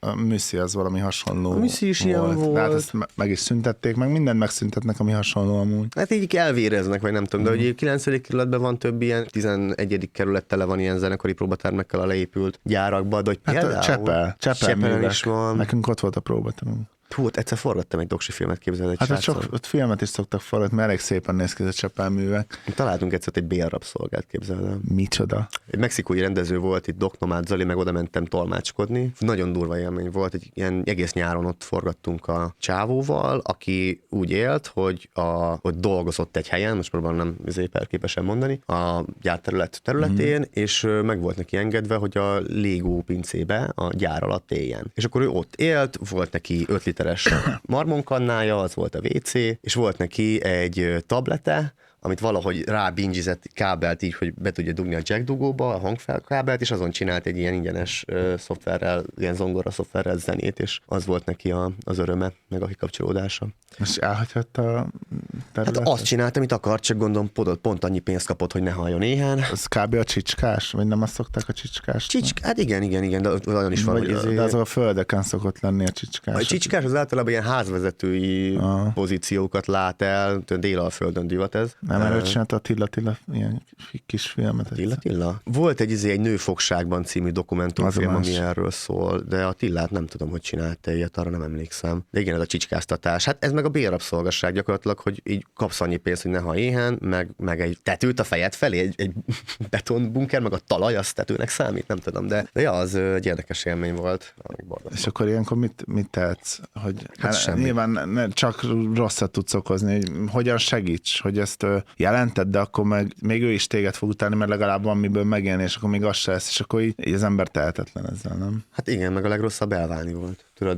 a Műszi az valami hasonló. A Műszi is ilyen volt. De hát ezt meg is szüntették, meg mindent megszüntetnek, ami hasonló amúgy. Hát így elvéreznek, vagy nem tudom, de hogy 9. kerületben van több ilyen, 11. kerület tele van ilyen zenekari próbatermekkel a leépült gyárakba, de hogy Hát Csepel is van. Nekünk ott volt a próbatermünk. Hú, egyszer forgattam egy doksi filmet, képzeld egy Hát ott filmet is szoktak forgatni, mert elég szépen néz ki a Csepel művek. Találtunk egyszer egy bélrabszolgát, képzeld el. Micsoda? Egy mexikói rendező volt itt, Doknomád Zoli, meg oda mentem tolmácskodni. Nagyon durva élmény volt, egy ilyen egész nyáron ott forgattunk a csávóval, aki úgy élt, hogy dolgozott egy helyen, most próbálom nem képesen mondani, a gyárterület területén, és meg volt neki engedve, hogy a Lego pincébe a gyár alatt éljen. És akkor ő ott élt, volt neki 5 literes marmonkannája, az volt a WC, és volt neki egy tablete, amit valahogy rábingizett kábelt így, hogy be tudja dugni a jack dugóba, a hangfelkábelt, és azon csinált egy ilyen ingyenes szoftverrel, ilyen zongora szoftverrel zenét, és az volt neki az öröme, meg a kikapcsolódása. És elhagyhatta a területet? Hát azt csinált, amit akart, csak gondolom pont annyi pénzt kapott, hogy ne halljon éhen. Az kb. A csicskás? Vagy nem azt szokták a csicskást? Hát igen, de olyan is van, de azok a földeken szokott lenni a csicskás. A csicskás az általában ilyen házvezetői pozíciókat lát el, Délalföldön divat ez. Nem erről csinált a Attila ilyen kis filmet. Attila? Volt egy nőfogságban című dokumentumfilm, ami erről szól, de Attilát nem tudom, hogy csinálta ilyet, arra nem emlékszem. De igen, ez a csicskáztatás. Hát ez meg a bérrabszolgasság gyakorlatilag, hogy így kapsz annyi pénzt, hogy ne hallj éhen, meg egy tetőt a fejed felé, egy betonbunker, meg a talaj, az tetőnek számít, nem tudom, de ja, az egy érdekes élmény volt. És akkor ilyenkor mit tehetsz? Hogy Hát nyilván csak rosszat tudsz okozni, hogy hogyan segíts, hogy ezt jelented, de akkor meg még ő is téged fog utálni, mert legalább van miből megélni, és akkor még az se lesz, és akkor így az ember tehetetlen ezzel, nem? Hát igen, meg a legrosszabb elválni volt. Tudod,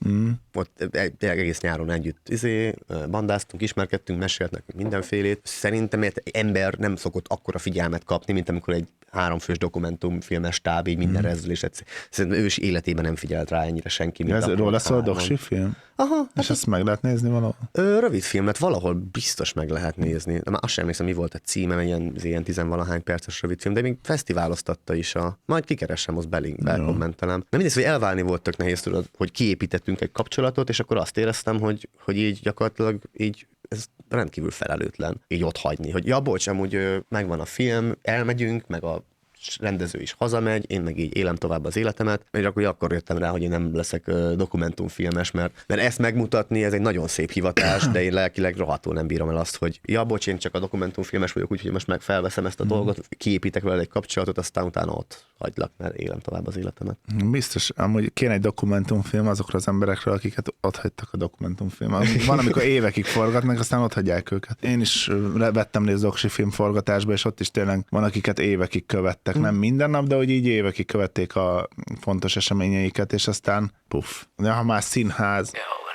ott egész nyáron együtt bandáztunk, ismerkedtünk, mesélt nekünk mindenfélét. Szerintem egy ember nem szokott akkora figyelmet kapni, mint amikor egy 3 fős dokumentumfilmes stáb így minden rezzülést. Szerintem ő is életében nem figyelt rá ennyire senki. Mint ez róla szól a doksi film? Aha. És ezt meg lehet nézni valahol? Rövid filmet valahol biztos meg lehet nézni. Már azt sem emlékszem, mi volt a címe, ilyen 10-valahány perces rövid film, de még fesztiváloztatta is majd kikeresem, azt bekommentelem. De mindegy, hogy elválni volt tök nehéz, tudod, hogy kiépítettünk egy kapcsolatot, és akkor azt éreztem, hogy így gyakorlatilag így ez rendkívül felelőtlen így ott hagyni, hogy ja, bocs, amúgy megvan a film, elmegyünk, meg a rendező is hazamegy, én meg így élem tovább az életemet, és akkor jöttem rá, hogy én nem leszek dokumentumfilmes, mert ezt megmutatni, ez egy nagyon szép hivatás, de én lelkileg rohadtul nem bírom el azt, hogy ja, bocs, én csak a dokumentumfilmes vagyok, úgyhogy most meg felveszem ezt a dolgot, kiépítek vele egy kapcsolatot, aztán utána ott hagylak, mert élem tovább az életemet. Biztos, amúgy kéne egy dokumentumfilm azokra az emberekről, akiket ott hagytak a dokumentumfilm. Van, amikor évekig forgatnak, aztán ott hagyják őket. Én is vettem részt doksi film forgatásba, és ott is tényleg van, akiket évekig követtek. Nem minden nap, de hogy így évekig követték a fontos eseményeiket, és aztán puff. De ha már színház,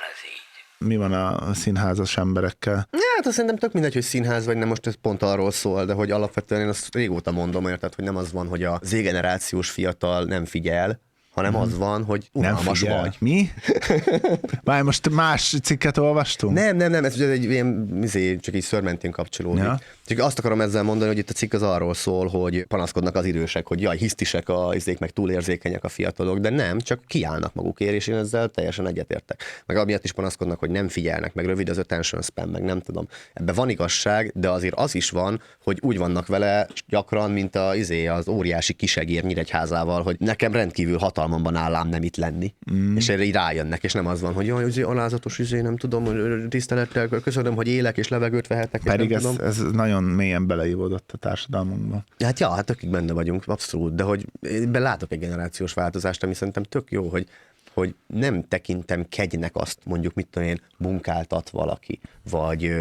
mi van a színházas emberekkel? Hát azt szerintem tök mindegy, hogy színház vagy nem, most ez pont arról szól, de hogy alapvetően én azt régóta mondom, érted, hogy nem az van, hogy a Z-generációs fiatal nem figyel, hanem az van, hogy unalmas vagy. Mi? Várj, most más cikket olvastunk? Nem, ez egy ilyen, csak így szörmentén kapcsolódik. Ja. Csak azt akarom ezzel mondani, hogy itt a cikk az arról szól, hogy panaszkodnak az idősek, hogy jaj, hisztisek a izék, meg túlérzékenyek a fiatalok, de nem, csak kiállnak magukért, és én ezzel teljesen egyetértek. Meg amiatt is panaszkodnak, hogy nem figyelnek, meg rövid az attention span, meg nem tudom. Ebben van igazság, de azért az is van, hogy úgy vannak vele gyakran, mint az óriási kisegér Nyíregyházával, hogy nekem rendkívül hatalmamban állám nem itt lenni. És erre így rájönnek, és nem az van, hogy jaj, alázatos nem tudom, tisztelettel köszönöm, hogy élek és levegőt vehetek. Pedig ez nagyon mélyen beleívódott a társadalmunkba. Hát tökig benne vagyunk, abszolút, de hogy ebben látok egy generációs változást, ami szerintem tök jó, hogy nem tekintem kegynek azt, mondjuk, mit tudom én, munkáltat valaki, vagy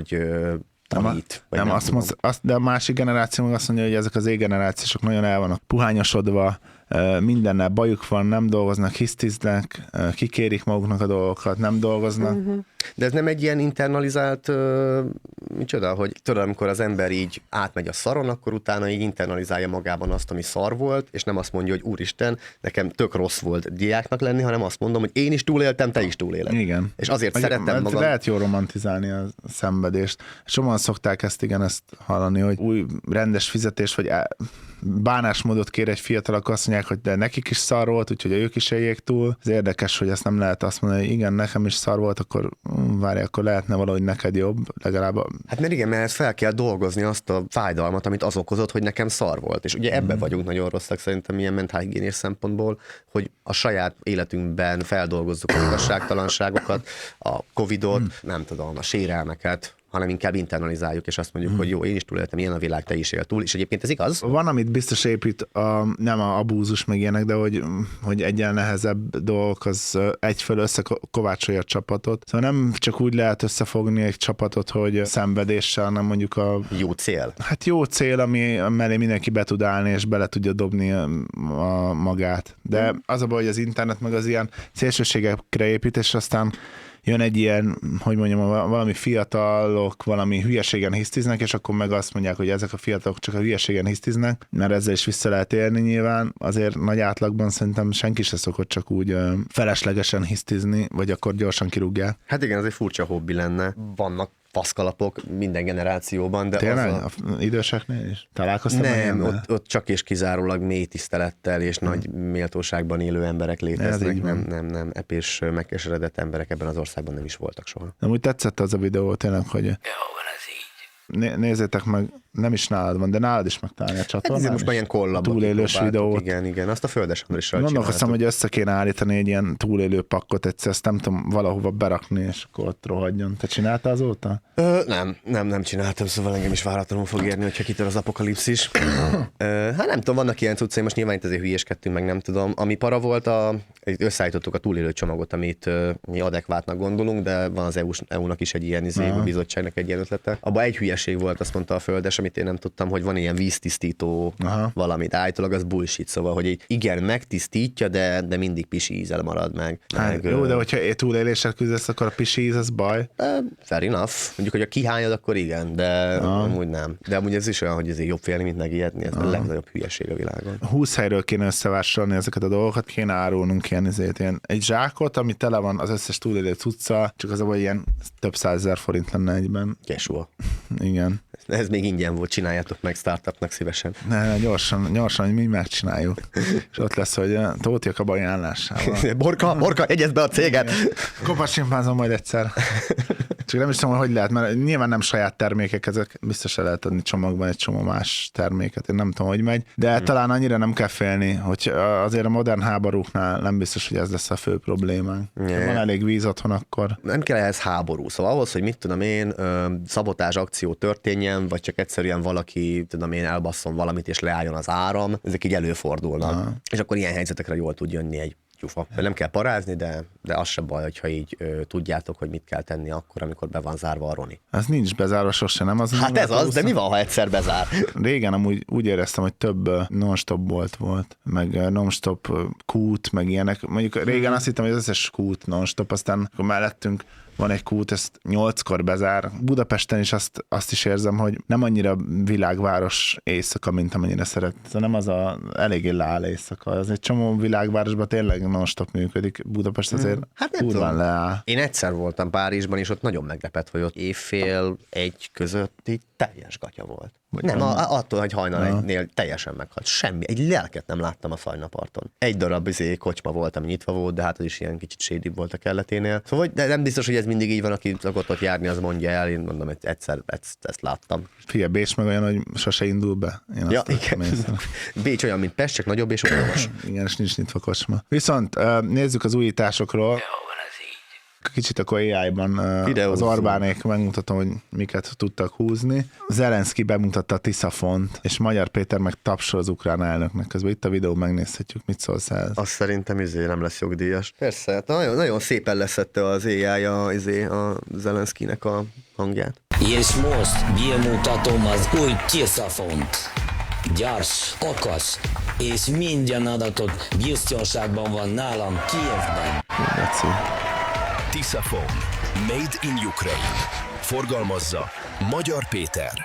tanít. De a másik generáció meg azt mondja, hogy ezek az Z-generációsok nagyon el vannak puhányosodva, mindennel bajuk van, nem dolgoznak, hisztiznek, kikérik maguknak a dolgokat, nem dolgoznak. De ez nem egy ilyen internalizált, micsoda, hogy tudod, amikor az ember így átmegy a szaron, akkor utána így internalizálja magában azt, ami szar volt, és nem azt mondja, hogy úristen, nekem tök rossz volt diáknak lenni, hanem azt mondom, hogy én is túléltem, te is túléled. Igen. És azért szeretem magam. Lehet jól romantizálni a szenvedést. Sokan szokták ezt hallani, hogy új rendes fizetés, vagy bánásmódot kér egy fiatal, akkor azt mondják, mondják, hogy de nekik is szar volt, úgyhogy ők is éljék túl. Ez érdekes, hogy ezt nem lehet azt mondani, hogy igen, nekem is szar volt, akkor várj, akkor lehetne valahogy neked jobb, legalább. Hát mert igen, mert fel kell dolgozni azt a fájdalmat, amit az okozott, hogy nekem szar volt. És ugye ebben vagyunk nagyon rosszak szerintem ilyen mentálhigiénés szempontból, hogy a saját életünkben feldolgozzuk az igazságtalanságokat, a Covidot, nem tudom, a sérelmeket, hanem inkább internalizáljuk, és azt mondjuk, hogy jó, én is túléltem, ilyen a világ, te is él túl, és egyébként ez igaz. Van, amit biztos épít, nem a abúzus meg ilyenek, de hogy egyen nehezebb dolgok, az egyfelől összekovácsolja a csapatot. Szóval nem csak úgy lehet összefogni egy csapatot, hogy szenvedéssel, hanem mondjuk Jó cél. Hát jó cél, ami mellé mindenki be tud állni, és bele tudja dobni a magát. De az a baj, hogy az internet meg az ilyen szélsőségekre épít, és aztán jön egy ilyen, hogy mondjam, valami fiatalok valami hülyeségen hisztiznek, és akkor meg azt mondják, hogy ezek a fiatalok csak a hülyeségen hisztiznek, mert ezzel is vissza lehet élni nyilván. Azért nagy átlagban szerintem senki se szokott csak úgy feleslegesen hisztizni, vagy akkor gyorsan kirúgják. Hát igen, ez egy furcsa hobbi lenne. Vannak faszkalapok minden generációban, de tényleg? az Időseknél is? Találkoztam? Nem, ott csak és kizárólag mély tisztelettel és nagy méltóságban élő emberek léteznek. Nem, epés, megkeseredett emberek ebben az országban nem is voltak soha. Nem úgy tetszett az a videó tényleg, hogy nézzétek meg, nem is nálad van, de nálad is megtalálni a csatornán. Ez most már ilyen kollabot. Túlélős videót. Igen, azt a Földes Andrissal Gondolkoztam, hogy össze kéne állítani egy ilyen túlélő pakkot egyszer, ezt nem tudom valahova berakni, és akkor ott rohadjon. Te csináltál azóta? Nem csináltam, szóval engem is váratlanul fog érni, hogyha kitör az apokalipszis. Hát nem tudom, vannak ilyen cuccai, most nyilván itt azért hülyéskedtünk, meg nem tudom. Ami para volt, összeállítottuk a túlélő csomagot, amit mi adekvátnak gondolunk, de van az EU-nak is egy ilyen a bizottságnak egy ilyen ötlete. Abban egy hülyeség volt, azt mondta a Földes, amit én nem tudtam, hogy van ilyen víztisztító valami, de állítólag az bullshit, szóval, hogy igen, megtisztítja, de mindig pisi ízel marad meg. Jó, de hogyha túléléssel küzdesz, akkor a pisi íz, az baj. Fair enough. Mondjuk, hogy a kihányod, akkor igen, de amúgy nem. De amúgy ez is olyan, hogy ezért jobb félni, mint megijedni, ez a legnagyobb hülyeség a világon. 20 helyről kéne összevásárolni ezeket a dolgokat, kéne árulnunk ilyen egy zsákot, ami tele van az összes túlélő cucca, csak az, hogy ilyen több 100 000 forint lenne egyben. Casual. Igen. Ez még ingyen volt, csináljátok meg startupnak szívesen. Ne, gyorsan, hogy mi megcsináljuk. És ott lesz, hogy Tóti a ajánlásával. Borka, jegyezd be a céget! Kopacsimpánzom majd egyszer. Csak nem is tudom, hogy lehet, mert nyilván nem saját termékek, ezek biztos el lehet adni csomagban egy csomó más terméket. Én nem tudom, hogy megy, de talán annyira nem kell félni, hogy azért a modern háborúknál nem biztos, hogy ez lesz a fő problémánk. Ha van elég víz otthon, akkor... Nem kell ehhez háború. Szóval ahhoz, hogy mit tudom én, szabotázs akció történjen, vagy csak egyszerűen valaki, tudom én, elbasszon valamit és leálljon az áram, ezek így előfordulnak. És akkor ilyen helyzetekre jól tud jönni egy gyufa. Nem kell parázni, de az se baj, hogyha így tudjátok, hogy mit kell tenni akkor, amikor be van zárva a Roni. Ez nincs bezárva sose, nem? Az hát ez az, de mi van, ha egyszer bezár? Régen amúgy úgy éreztem, hogy több non-stop volt, meg non-stop kút, meg ilyenek. Mondjuk régen azt hittem, hogy az összes kút non-stop, aztán akkor mellettünk van egy kút, ezt 8-kor bezár. Budapesten is azt is érzem, hogy nem annyira világváros éjszaka, mint amennyire szeret. Nem az eléggé leáll éjszaka. Az egy csomó világvárosban tényleg non-stop működik. Budapest azért kurván leáll. Én egyszer voltam Párizsban, és ott nagyon meglepett, hogy ott éjfél 1 között így teljes gatya volt. Nem, attól, hogy hajnal egynél teljesen meghalt. Semmi. Egy lelket nem láttam a Szajnaparton. Egy darab kocsma volt, ami nyitva volt, de hát az is ilyen kicsit shady volt a kelleténél. Szóval de nem biztos, hogy ez mindig így van, aki szokott ott járni, az mondja el. Én mondom, hogy egyszer ezt láttam. Figyelj, Bécs meg olyan, hogy sose indul be. Ja, igen. Bécs olyan, mint Pest, csak nagyobb és olvas. Igen, és nincs nyitva kocsma. Viszont nézzük az újításokról. Kicsit akkor AI-ban az Orbánék megmutatom, hogy miket tudtak húzni. Zelenszky bemutatta a Tiszafont, és Magyar Péter meg tapsol az ukrán elnöknek. Közben itt a videó, megnézhetjük, mit szólsz ehhez. Azt szerintem nem lesz jogdíjas. Persze, hát nagyon szépen leszette az AI a Zelenszkynek a hangját. És most bemutatom az új Tiszafont. Gyors, okos, és minden adatot biztonságban van nálam Kijevben. Tiszafon. Made in Ukraine. Forgalmazza Magyar Péter.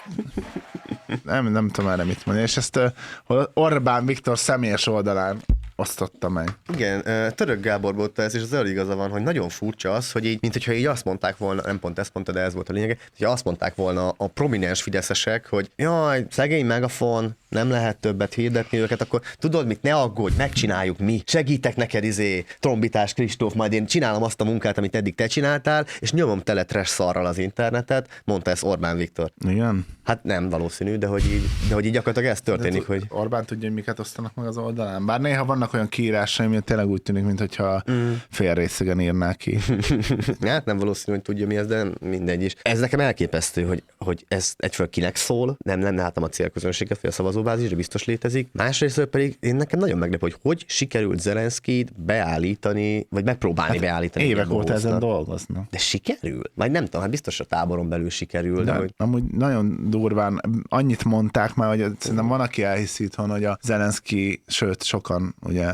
Nem tudom erre mit mondani, és ezt Orbán Viktor személyes oldalán osztotta meg. Igen, Török Gábor volt ez, és az elég igaza van, hogy nagyon furcsa az, hogy így, mint hogyha így azt mondták volna, nem pont ezt mondta, de ez volt a lényeg, hogyha azt mondták volna a prominens fideszesek, hogy jaj, szegény Megafon, nem lehet többet hirdetni őket, akkor tudod mit, ne aggódj, megcsináljuk mi, segítek neked trombitás Kristóf, majd én csinálom azt a munkát, amit eddig te csináltál, és nyomom tele trash szarral az internetet, mondta ezt Orbán Viktor. Igen? Hát nem valószínű, de hogy így gyakorlatilag ez történik, hogy... Orbán tudja, hogy miket osztanak meg az oldalán. Bár néha vannak olyan kiírásai, ami tényleg úgy tűnik, mintha félrészegen írnák ki. Hát nem valószínű, hogy tudja mi ez, de mindegy is. Ez nekem elképesztő, hogy ez egyfelől kinek szól, nem látom a célközönséget, vagy a szavazóbázis, de biztos létezik. Másrészt pedig én nekem nagyon meglepő, hogy sikerült Zelenszkijt beállítani, vagy megpróbálni beállítani. Évek óta ezen dolgoznak. De sikerül? Vagy nem tudom, hát biztos a táboron belül sikerül. De hogy... Amúgy nagyon durván annyit mondták már, hogy szerintem van, aki elhiszi itthon, hogy a Zelenszkij, sőt sokan ugye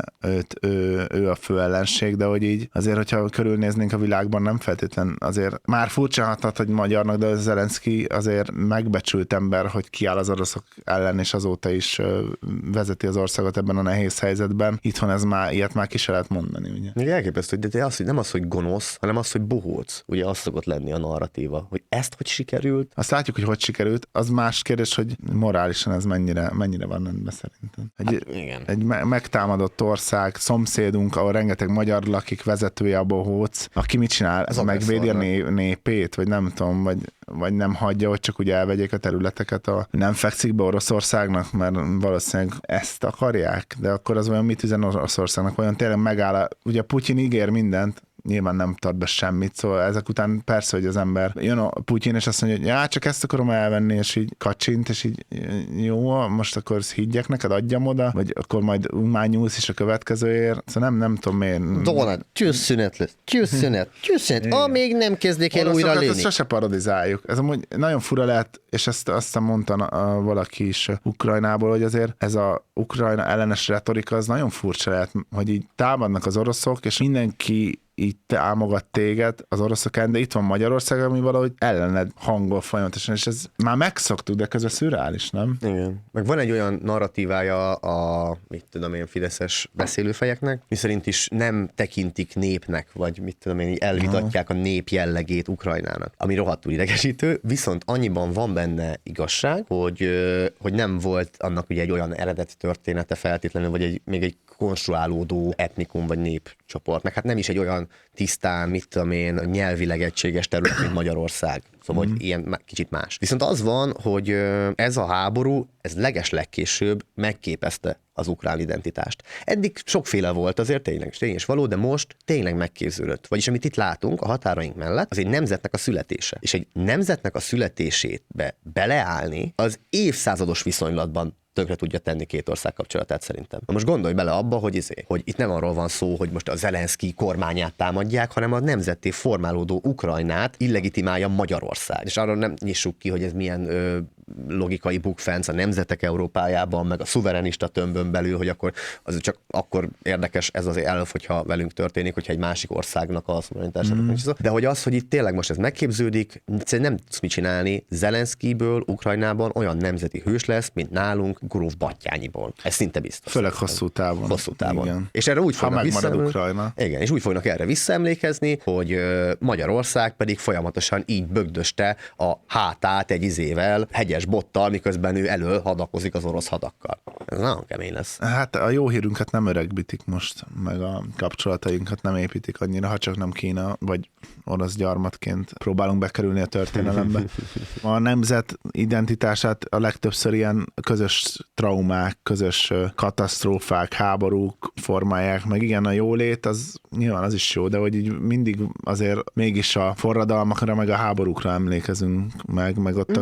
ő a fő ellenség, de hogy így azért, hogyha körülnéznénk a világban, nem feltétlen azért már furcsa hathat, hogy magyarnak, de a Zelenszkij azért megbecsült ember, hogy kiáll az oroszok ellen, és azóta is vezeti az országot ebben a nehéz helyzetben. Itthon ilyet már ki se lehet mondani, ugye? Még elképesztő, de az, hogy nem az, hogy gonosz, hanem az, hogy bohóc. Ugye az szokott lenni a narratíva, hogy ezt hogy sikerült. Azt látjuk, hogy sikerült, az más kérdés, hogy morálisan ez mennyire van rendben szerintem. Igen. Egy megtámadott ország, szomszédunk, ahol rengeteg magyar lakik, vezetője a bohóc, aki mit csinál? Megvédi a népét, vagy nem tudom, vagy nem hagyja, hogy csak ugye elvegyék a területeket, nem fekszik be Oroszországnak, mert valószínűleg ezt akarják, de akkor az olyan mit üzen Oroszországnak, olyan tényleg megáll, ugye Putyin ígér mindent, nyilván nem tart be semmit, szóval ezek után persze, hogy az ember jön a Putyin, és azt mondja, hogy já, csak ezt akarom elvenni, és így kacsint, és így jó, most akkor higgyek neked, adjam oda, vagy akkor majd már nyúlsz is a következőért, szóval nem tudom miért. Donald, tűzszünet lesz, tűzszünet, amíg nem kezdik el újra lépni. Ezt sose parodizáljuk. Ez amúgy nagyon fura lehet, és ezt aztán mondta valaki is Ukrajnából, hogy azért ez a Ukrajna ellenes retorika az nagyon furcsa lehet, hogy így támadnak az oroszok, és mindenki így támogat téged az oroszok ellen, de itt van Magyarország, ami valahogy ellened hangol folyamatosan, és ez már megszoktuk, de közben szürreális, nem? Igen. Meg van egy olyan narratívája a, mit tudom én, fideszes beszélőfejeknek, miszerint is nem tekintik népnek, vagy mit tudom én, elvitatják a nép jellegét Ukrajnának, ami rohadtul idegesítő, viszont annyiban van benne igazság, hogy nem volt annak ugye egy olyan eredeti története feltétlenül, vagy még egy konstruálódó etnikum vagy népcsoport, meg hát nem is egy olyan tisztán, mit tudom én, nyelvileg egységes terület, mint Magyarország. Szóval, hogy ilyen kicsit más. Viszont az van, hogy ez a háború, ez legkésőbb megképezte az ukrán identitást. Eddig sokféle volt azért tényleg és való, de most tényleg megképződött. Vagyis amit itt látunk a határaink mellett, az egy nemzetnek a születése. És egy nemzetnek a születésébe beleállni, az évszázados viszonylatban tönkre tudja tenni két ország kapcsolatát szerintem. Na most gondolj bele abba, hogy itt nem arról van szó, hogy most a Zelenszkij kormányát támadják, hanem a nemzetté formálódó Ukrajnát illegitimálja Magyarország. És arról nem nyissuk ki, hogy ez milyen logikai bukfenc a nemzetek Európájában, meg a szuverenista tömbön belül, hogy akkor az csak akkor érdekes ez az elv, hogyha velünk történik, hogyha egy másik országnak a szuverenitásának. De hogy az, hogy itt tényleg most ez megképződik, nem tudsz mit csinálni, Zelenszkijből Ukrajnában olyan nemzeti hős lesz, mint nálunk Gróf Battyányiból. Ez szinte biztos. Főleg hosszú távon. Hosszú távon. Igen. És erre úgy fognak Ukrajna. Igen, és úgy fognak erre visszaemlékezni, hogy Magyarország pedig folyamatosan így bögdöste a hátát egy izével, hegyes bottal, miközben ő elől hadakozik az orosz hadakkal. Ez nagyon kemény lesz. Hát a jó hírünket nem öregbítik most, meg a kapcsolatainkat nem építik annyira, ha csak nem Kína, vagy orosz gyarmatként próbálunk bekerülni a történelembe. A nemzet identitását a legtöbbször ilyen közös traumák, közös katasztrófák, háborúk formálják, meg igen, a jólét, az nyilván az is jó, de hogy így mindig azért mégis a forradalmakra, meg a háborúkra emlékezünk meg ott,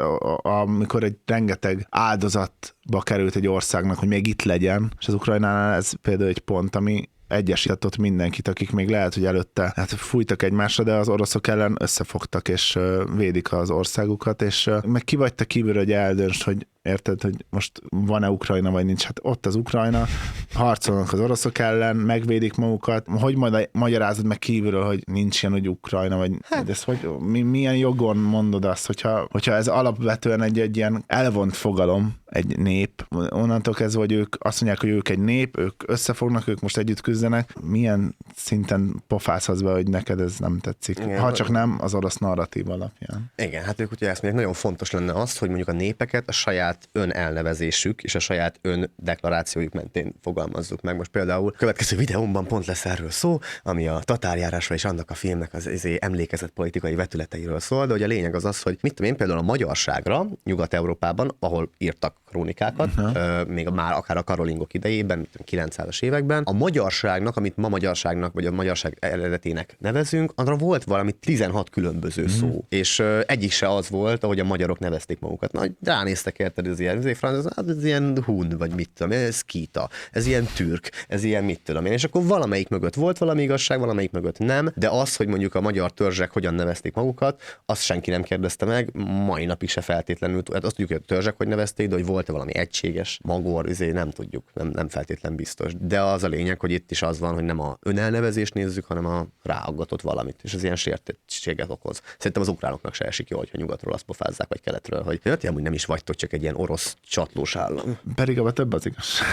amikor egy rengeteg áldozatba került egy országnak, hogy még itt legyen, és az Ukrajnánál ez például egy pont, ami egyesített ott mindenkit, akik még lehet, hogy előtte fújtak egymásra, de az oroszok ellen összefogtak, és védik az országukat, és meg ki vagy te kívülről, hogy eldöntsd, hogy érted, hogy most van-e Ukrajna, vagy nincs. Hát ott az Ukrajna, harcolnak az oroszok ellen, megvédik magukat. Hogy majd magyarázod meg kívülről, hogy nincs ilyen, hogy Ukrajna, vagy ez hogy, milyen jogon mondod azt, hogyha ez alapvetően egy ilyen elvont fogalom, egy nép, onnantól kezdve, hogy ők azt mondják, hogy ők egy nép, ők összefognak, ők most együtt küzdenek, milyen szinten pofázhatsz be, hogy neked ez nem tetszik. Igen, ha csak nem az orosz narratív alapján. Igen, hát ők ugye ezt mondják, nagyon fontos lenne az, hogy mondjuk a népeket a saját saját önelnevezésük és a saját öndeklarációjuk mentén fogalmazzuk meg. Most például a következő videómban pont lesz erről szó, ami a tatárjárásról és annak a filmnek az emlékezett politikai vetületeiről szól, de hogy a lényeg az, hogy mit tudom én, például a magyarságra Nyugat-Európában, ahol írtak krónikákat, még már akár a karolingok idejében, 900-as években, a magyarságnak, amit ma magyarságnak, vagy a magyarság eredetének nevezünk, arra volt valami 16 különböző szó. És egyik se az volt, ahogy a magyarok nevezték magukat. Na, ránéztek, érted, ez ilyen hun, vagy mit tudom, ez kita, ez ilyen türk, ez ilyen mit tudom én. És akkor valamelyik mögött volt valami igazság, valamelyik mögött nem, de az, hogy mondjuk a magyar törzsek hogyan nevezték magukat, azt senki nem kérdezte meg, mai napig se feltétlenül, hát azt tudjuk, hogy a törzsek hogy nevezték, de hogy volt-e valami egységes magor, nem tudjuk, nem feltétlen biztos. De az a lényeg, hogy itt is az van, hogy nem a önelnevezést nézzük, hanem a ráaggatott valamit, és ez ilyen sértettséget okoz. Szerintem az ukránoknak se esik jó, hogyha nyugatról azt pofázzák, vagy keletről, hogy amúgy nem is vagytok, csak egy ilyen orosz csatlós állam. Pedig abban több az igazság.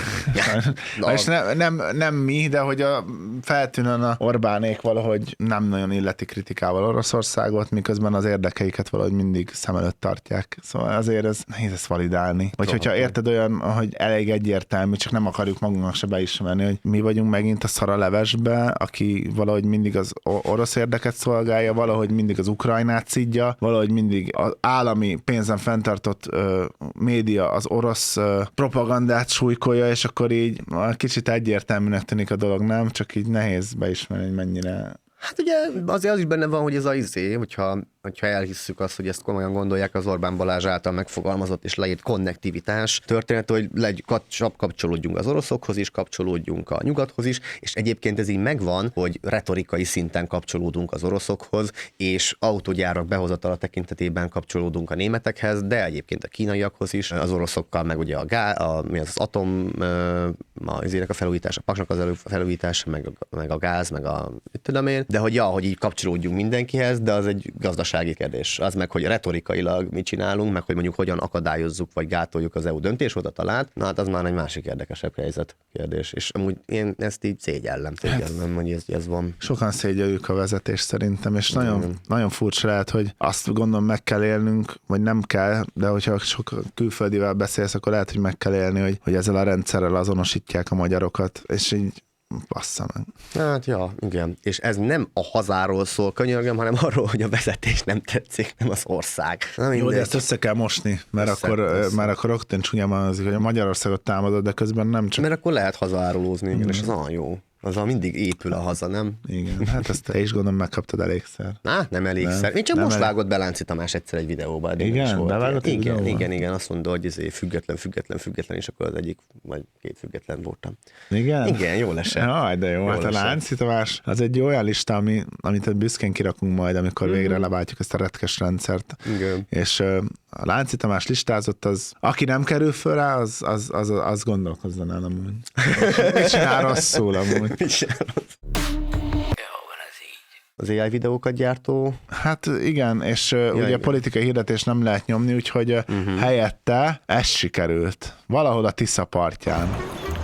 És nem mi, de hogy feltűnően a Orbánék valahogy nem nagyon illeti kritikával Oroszországot, miközben az érdekeiket valahogy mindig szem előtt tartják. Szóval azért ez nehéz ezt validálni. Vagy hogyha érted olyan, hogy elég egyértelmű, csak nem akarjuk magunknak se beismerni, hogy mi vagyunk megint a szaralevesbe, aki valahogy mindig az orosz érdeket szolgálja, valahogy mindig az Ukrajnát szidja, valahogy mindig az állami pénzen fenntartott média az orosz propagandát súlykolja, és akkor így kicsit egyértelműnek tűnik a dolog, nem? Csak így nehéz beismerni, hogy mennyire... Hát ugye azért az is benne van, hogy ez hogyha elhisszük azt, hogy ezt komolyan gondolják, az Orbán Balázs által megfogalmazott és leírt konnektivitás történet, hogy kapcsolódjunk az oroszokhoz is, kapcsolódjunk a nyugathoz is, és egyébként ez így megvan, hogy retorikai szinten kapcsolódunk az oroszokhoz, és autógyárak behozatala tekintetében kapcsolódunk a németekhez, de egyébként a kínaiakhoz is, az oroszokkal, meg ugye az atom, a felújítás, a Paksnak az felújítása, meg a gáz, meg a tudom én, de hogy így kapcsolódjunk mindenkihez, de az egy gazdasági kérdés. Az meg, hogy retorikailag mit csinálunk, meg hogy mondjuk hogyan akadályozzuk, vagy gátoljuk az EU döntéshozatalát, na hát az már egy másik érdekesebb kérdés. És amúgy én ezt így szégyellem, hogy ez van. Sokan szégyeljük a vezetést szerintem, és nagyon furcsa lehet, hogy azt gondolom meg kell élnünk, vagy nem kell, de hogyha sok külföldivel beszélsz, akkor lehet, hogy meg kell élni, hogy ezzel a rendszerrel azonosítják a magyarokat, és így bassza meg. Hát ja, igen. És ez nem a hazáról szól, könyörgöm, hanem arról, hogy a vezetés nem tetszik, nem az ország. Jó, de ezt össze kell mosni, mert akkor rögtön csúnyán az, hogy a Magyarországot támadod, de közben nem csak... Mert akkor lehet hazaárulózni, igen, és az olyan jó. Azzal mindig épül a haza, nem? Igen, hát ezt te is gondolom megkaptad elégszer. Nem elégszer. Én csak most vágott be Lánci Tamás egyszer egy videóba. Igen, bevágott egy videóba? Igen, azt mondta, hogy független, és akkor az egyik, vagy két független voltam. Igen? Igen, jól esett. Jaj, de jó, hát a Lánci Tamás, az egy olyan lista, amit büszkén kirakunk majd, amikor végre leváltjuk ezt a retkes rendszert. Igen. És a Lánci Tamás listázott, az, aki nem kerül föl rá, az gondolkozzon el amúgy. Mit csinál rosszul amúgy? Az AI videókat gyártó? Hát igen, és ugye politikai hirdetés nem lehet nyomni, úgyhogy helyette ez sikerült. Valahol a Tisza partján.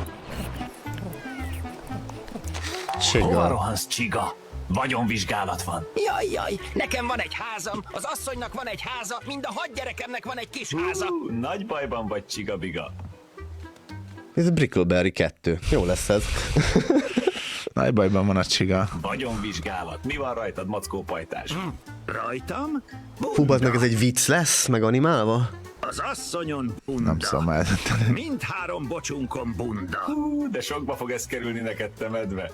Hova rohansz, Csiga? Vagyonvizsgálat van. Jaj, nekem van egy házam, az asszonynak van egy háza, mind a 6 gyerekemnek van egy kis háza. Nagy bajban vagy, Csiga-biga. Ez a Brickleberry 2. Jó lesz ez. Nagy bajban van a Csiga. Vagyonvizsgálat. Mi van rajtad, mackópajtás? Rajtam? Fú, az meg ez egy vicc lesz, meg animálva? Az asszonyon bunda. Nem szom el. Mindhárom bocsunkon bunda. De sokba fog ez kerülni neked, te medve.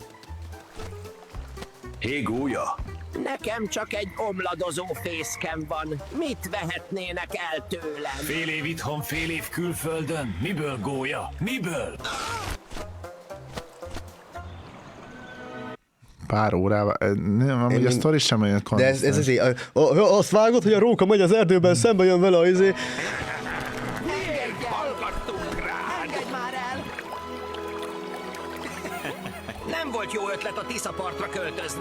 Hé, gólya! Nekem csak egy omladozó fészkem van. Mit vehetnének el tőlem? Fél év itthon, fél év külföldön. Miből, gólya? Miből? Pár órával. Nem, amúgy a sztori sem olyan konzisztens. De ez azért, azt vágod, hogy a róka megy az erdőben, szembe jön vele az izé. Hallgattunk rá! Engedj már el! Nem volt jó ötlet a Tiszapartra költözni.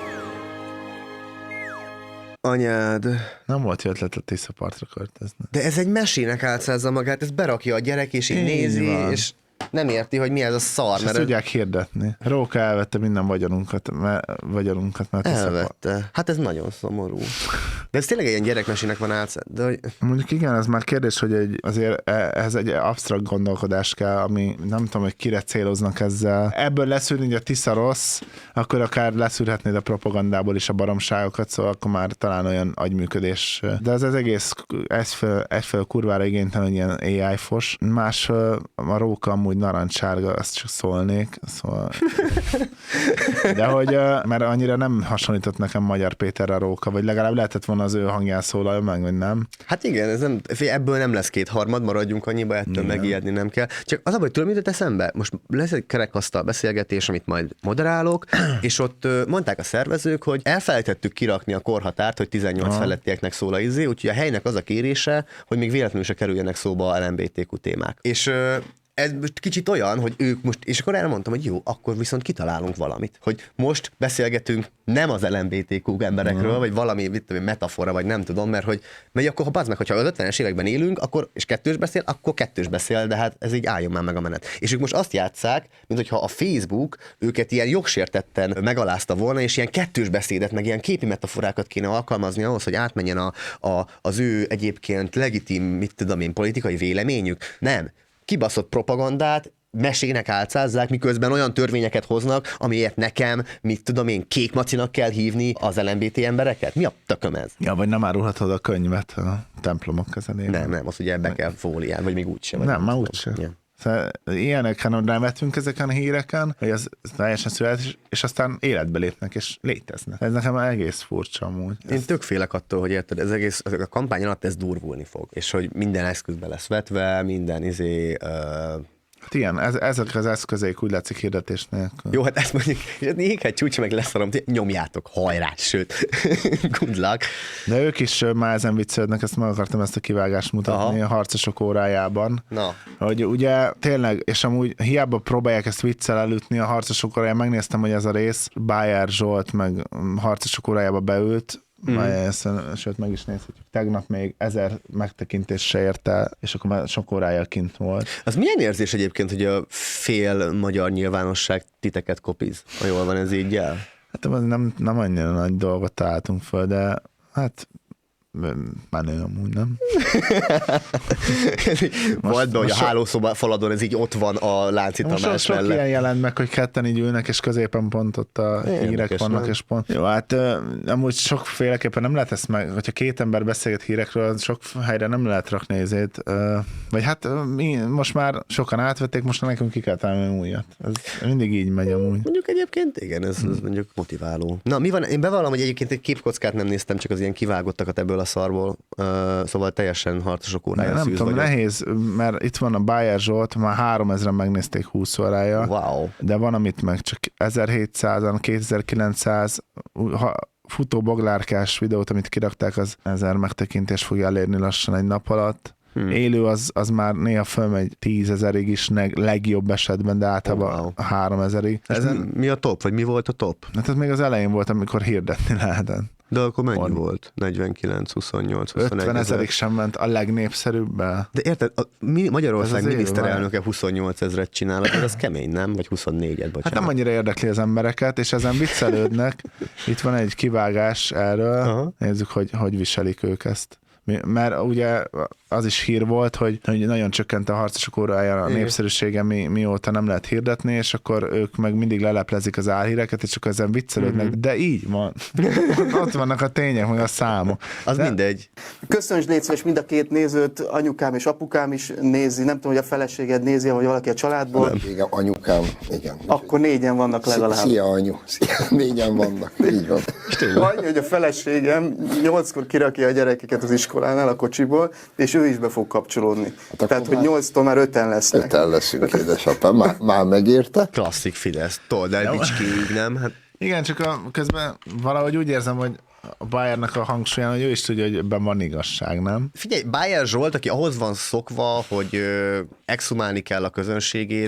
Anyád. Nem volt jó ötlet a Tiszapartra költözni. De ez egy mesének álcázza magát, ezt berakja a gyerek, és így nézi, van. És nem érti, hogy mi ez a szar. Ezt tudják hirdetni. Róka elvette minden vagyonunkat, mert elvette. Hát ez nagyon szomorú. De ez tényleg ilyen gyerekmesének van de hogy... Mondjuk igen, ez már kérdés, hogy azért ez egy absztrakt gondolkodás kell, ami nem tudom, hogy kire céloznak ezzel. Ebből leszűrni, hogy a Tisza rossz, akkor akár leszűrhetnéd a propagandából is a baromságokat, szóval akkor már talán olyan agyműködés. De ez az egész egyfelől kurvára igénytelen, hogy ilyen AI-fos. Másfelől a róka amúgy narancssárga, azt csak szólnék. Szóval... De hogy, mert annyira nem hasonlított nekem Magyar Péter a róka, vagy legalább lehetett volna az ő hangján szólalja meg, vagy nem. Hát igen, ebből nem lesz kétharmad, maradjunk annyiba, ettől megijedni nem kell. Csak az a baj, tudom, mit eszembe? Most lesz egy kerekasztal beszélgetés, amit majd moderálok, és ott mondták a szervezők, hogy elfelejtettük kirakni a korhatárt, hogy 18 felettieknek szól a izé, úgyhogy a helynek az a kérése, hogy még véletlenül se kerüljenek szóba a LMBTQ témák. És ez most kicsit olyan, hogy ők most, és akkor erre mondtam, hogy jó, akkor viszont kitalálunk valamit, hogy most beszélgetünk nem az LMBTQ emberekről, vagy valami metafora, vagy nem tudom, mert akkor ha bazd meg, hogyha az 50-es években élünk, akkor, és kettős beszél, akkor kettős beszél, de hát ez így álljon már meg a menet. És ők most azt játsszák, mint hogyha a Facebook őket ilyen jogsértetten megalázta volna, és ilyen kettős beszédet, meg ilyen képi metaforákat kéne alkalmazni ahhoz, hogy átmenjen az ő egyébként legitim, mit tudom én, politikai véleményük. Nem. Kibaszott propagandát, mesének álcázzák, miközben olyan törvényeket hoznak, amiért nekem, mit tudom én, kék macinak kell hívni az LMBT embereket? Mi a tököm ez? Ja, vagy nem árulhatod a könyvet a templomok közelében. Nem, azt ugye ebbe kell fólián, vagy még úgysem. Nem, már úgysem. Ja. Szóval ilyeneken nevetünk ezeken a híreken, hogy az teljesen születés, és aztán életbe lépnek, és léteznek. Ez nekem egész furcsa amúgy. Én tök félek attól, hogy érted, ez egész, a kampány alatt ez durvulni fog, és hogy minden eszközbe lesz vetve, minden Hát ilyen, ezek az eszközeik úgy látszik hirdetés nélkül. Jó, hát ezt mondjuk, jéghegy csúcs, meg leszarom, nyomjátok, hajrá, sőt, good luck. De ők is már ezen viccelődnek, ezt meg akartam ezt a kivágást mutatni a harcosok órájában. Na. Hogy ugye tényleg, és amúgy hiába próbálják ezt viccel elütni a harcosok órájában, megnéztem, hogy ez a rész, Bájer Zsolt meg harcosok órájába beült, sőt meg is nézhetjük, tegnap még 1000 megtekintésre ért el, és akkor már sok órája kint volt. Az milyen érzés egyébként, hogy a fél magyar nyilvánosság titeket kopiz? Ha jól van ez így el? Hát nem annyira nagy dolgot találtunk föl, de hát menő amúgy, nem? Volt be, hogy a hálószoba faladon ez így ott van a Lánci Tamás mellett. Sok ilyen jelent meg, hogy ketten így ülnek, és középen pont ott a hírek vannak, nem? És pont. Jó, hát amúgy sokféleképpen nem lehet ezt meg, hogyha két ember beszélget hírekről, sok helyre nem lehet rakni ezért. Vagy hát most már sokan átvették, most nekünk ki kell találni újat. Ez mindig így megy amúgy. Mondjuk egyébként, igen, ez mondjuk motiváló. Na, mi van? Én bevallom, hogy egyébként egy képkockát nem néztem, csak az ilyen kivágottakat ebből a szarból, szóval teljesen harcosok órája nem tudom, vagyok. Nehéz, mert itt van a Bájer Zsolt, már 3000-en megnézték 20 órája, wow. De van, amit meg csak 1700-an, 2900 futó boglárkás videót, amit kirakták, az 1000 megtekintés fogja elérni lassan egy nap alatt. Élő az már néha fölmegy 10 000-ig is, legjobb esetben, de általában 3000-ig. Mi a top, vagy mi volt a top? Hát ez még az elején volt, amikor hirdetni lehetett. De akkor mennyi volt? 49, 28, 21 50 000-ig sem ment a legnépszerűbbel. De érted, Magyarország miniszterelnöke 28 000-et csinál, azért az kemény, nem? Vagy 24-et, bocsánat. Hát nem annyira érdekli az embereket, és ezen viccelődnek. Itt van egy kivágás erről. Nézzük, hogy viselik ők ezt. Mert ugye az is hír volt, hogy nagyon csökkent a harcosok órája a népszerűsége, mióta nem lehet hirdetni, és akkor ők meg mindig leleplezik az álhíreket, és csak ezen viccelődnek, de így van. Ott vannak a tények, meg a számok. Az mindegy. Köszönös, légy szíves, mind a két nézőt, anyukám és apukám is nézi, nem tudom, hogy a feleséged nézi, vagy valaki a családból. Nem. Igen, anyukám, igen. Akkor 4-en vannak legalább. Szia, anyu. Szia, 4-en vannak, így van. Annyi, hogy a feleségem 8-kor kirakja a gyerekeket az iskolánál, a kocsiból, és ő is be fog kapcsolódni. Hát tehát, hogy 8-tól már 5-en lesznek. 5-en leszünk, édesapám. Már megérte? Klasszik Fidesz. Told el bicskéig, nem? Hát... Igen, csak közben valahogy úgy érzem, hogy a Bayernek a hangsúlyán, hogy ő is tudja, hogy ebben van igazság, nem? Figyelj, Bájer Zsolt, aki ahhoz van szokva, hogy exhumálni kell a közönségét,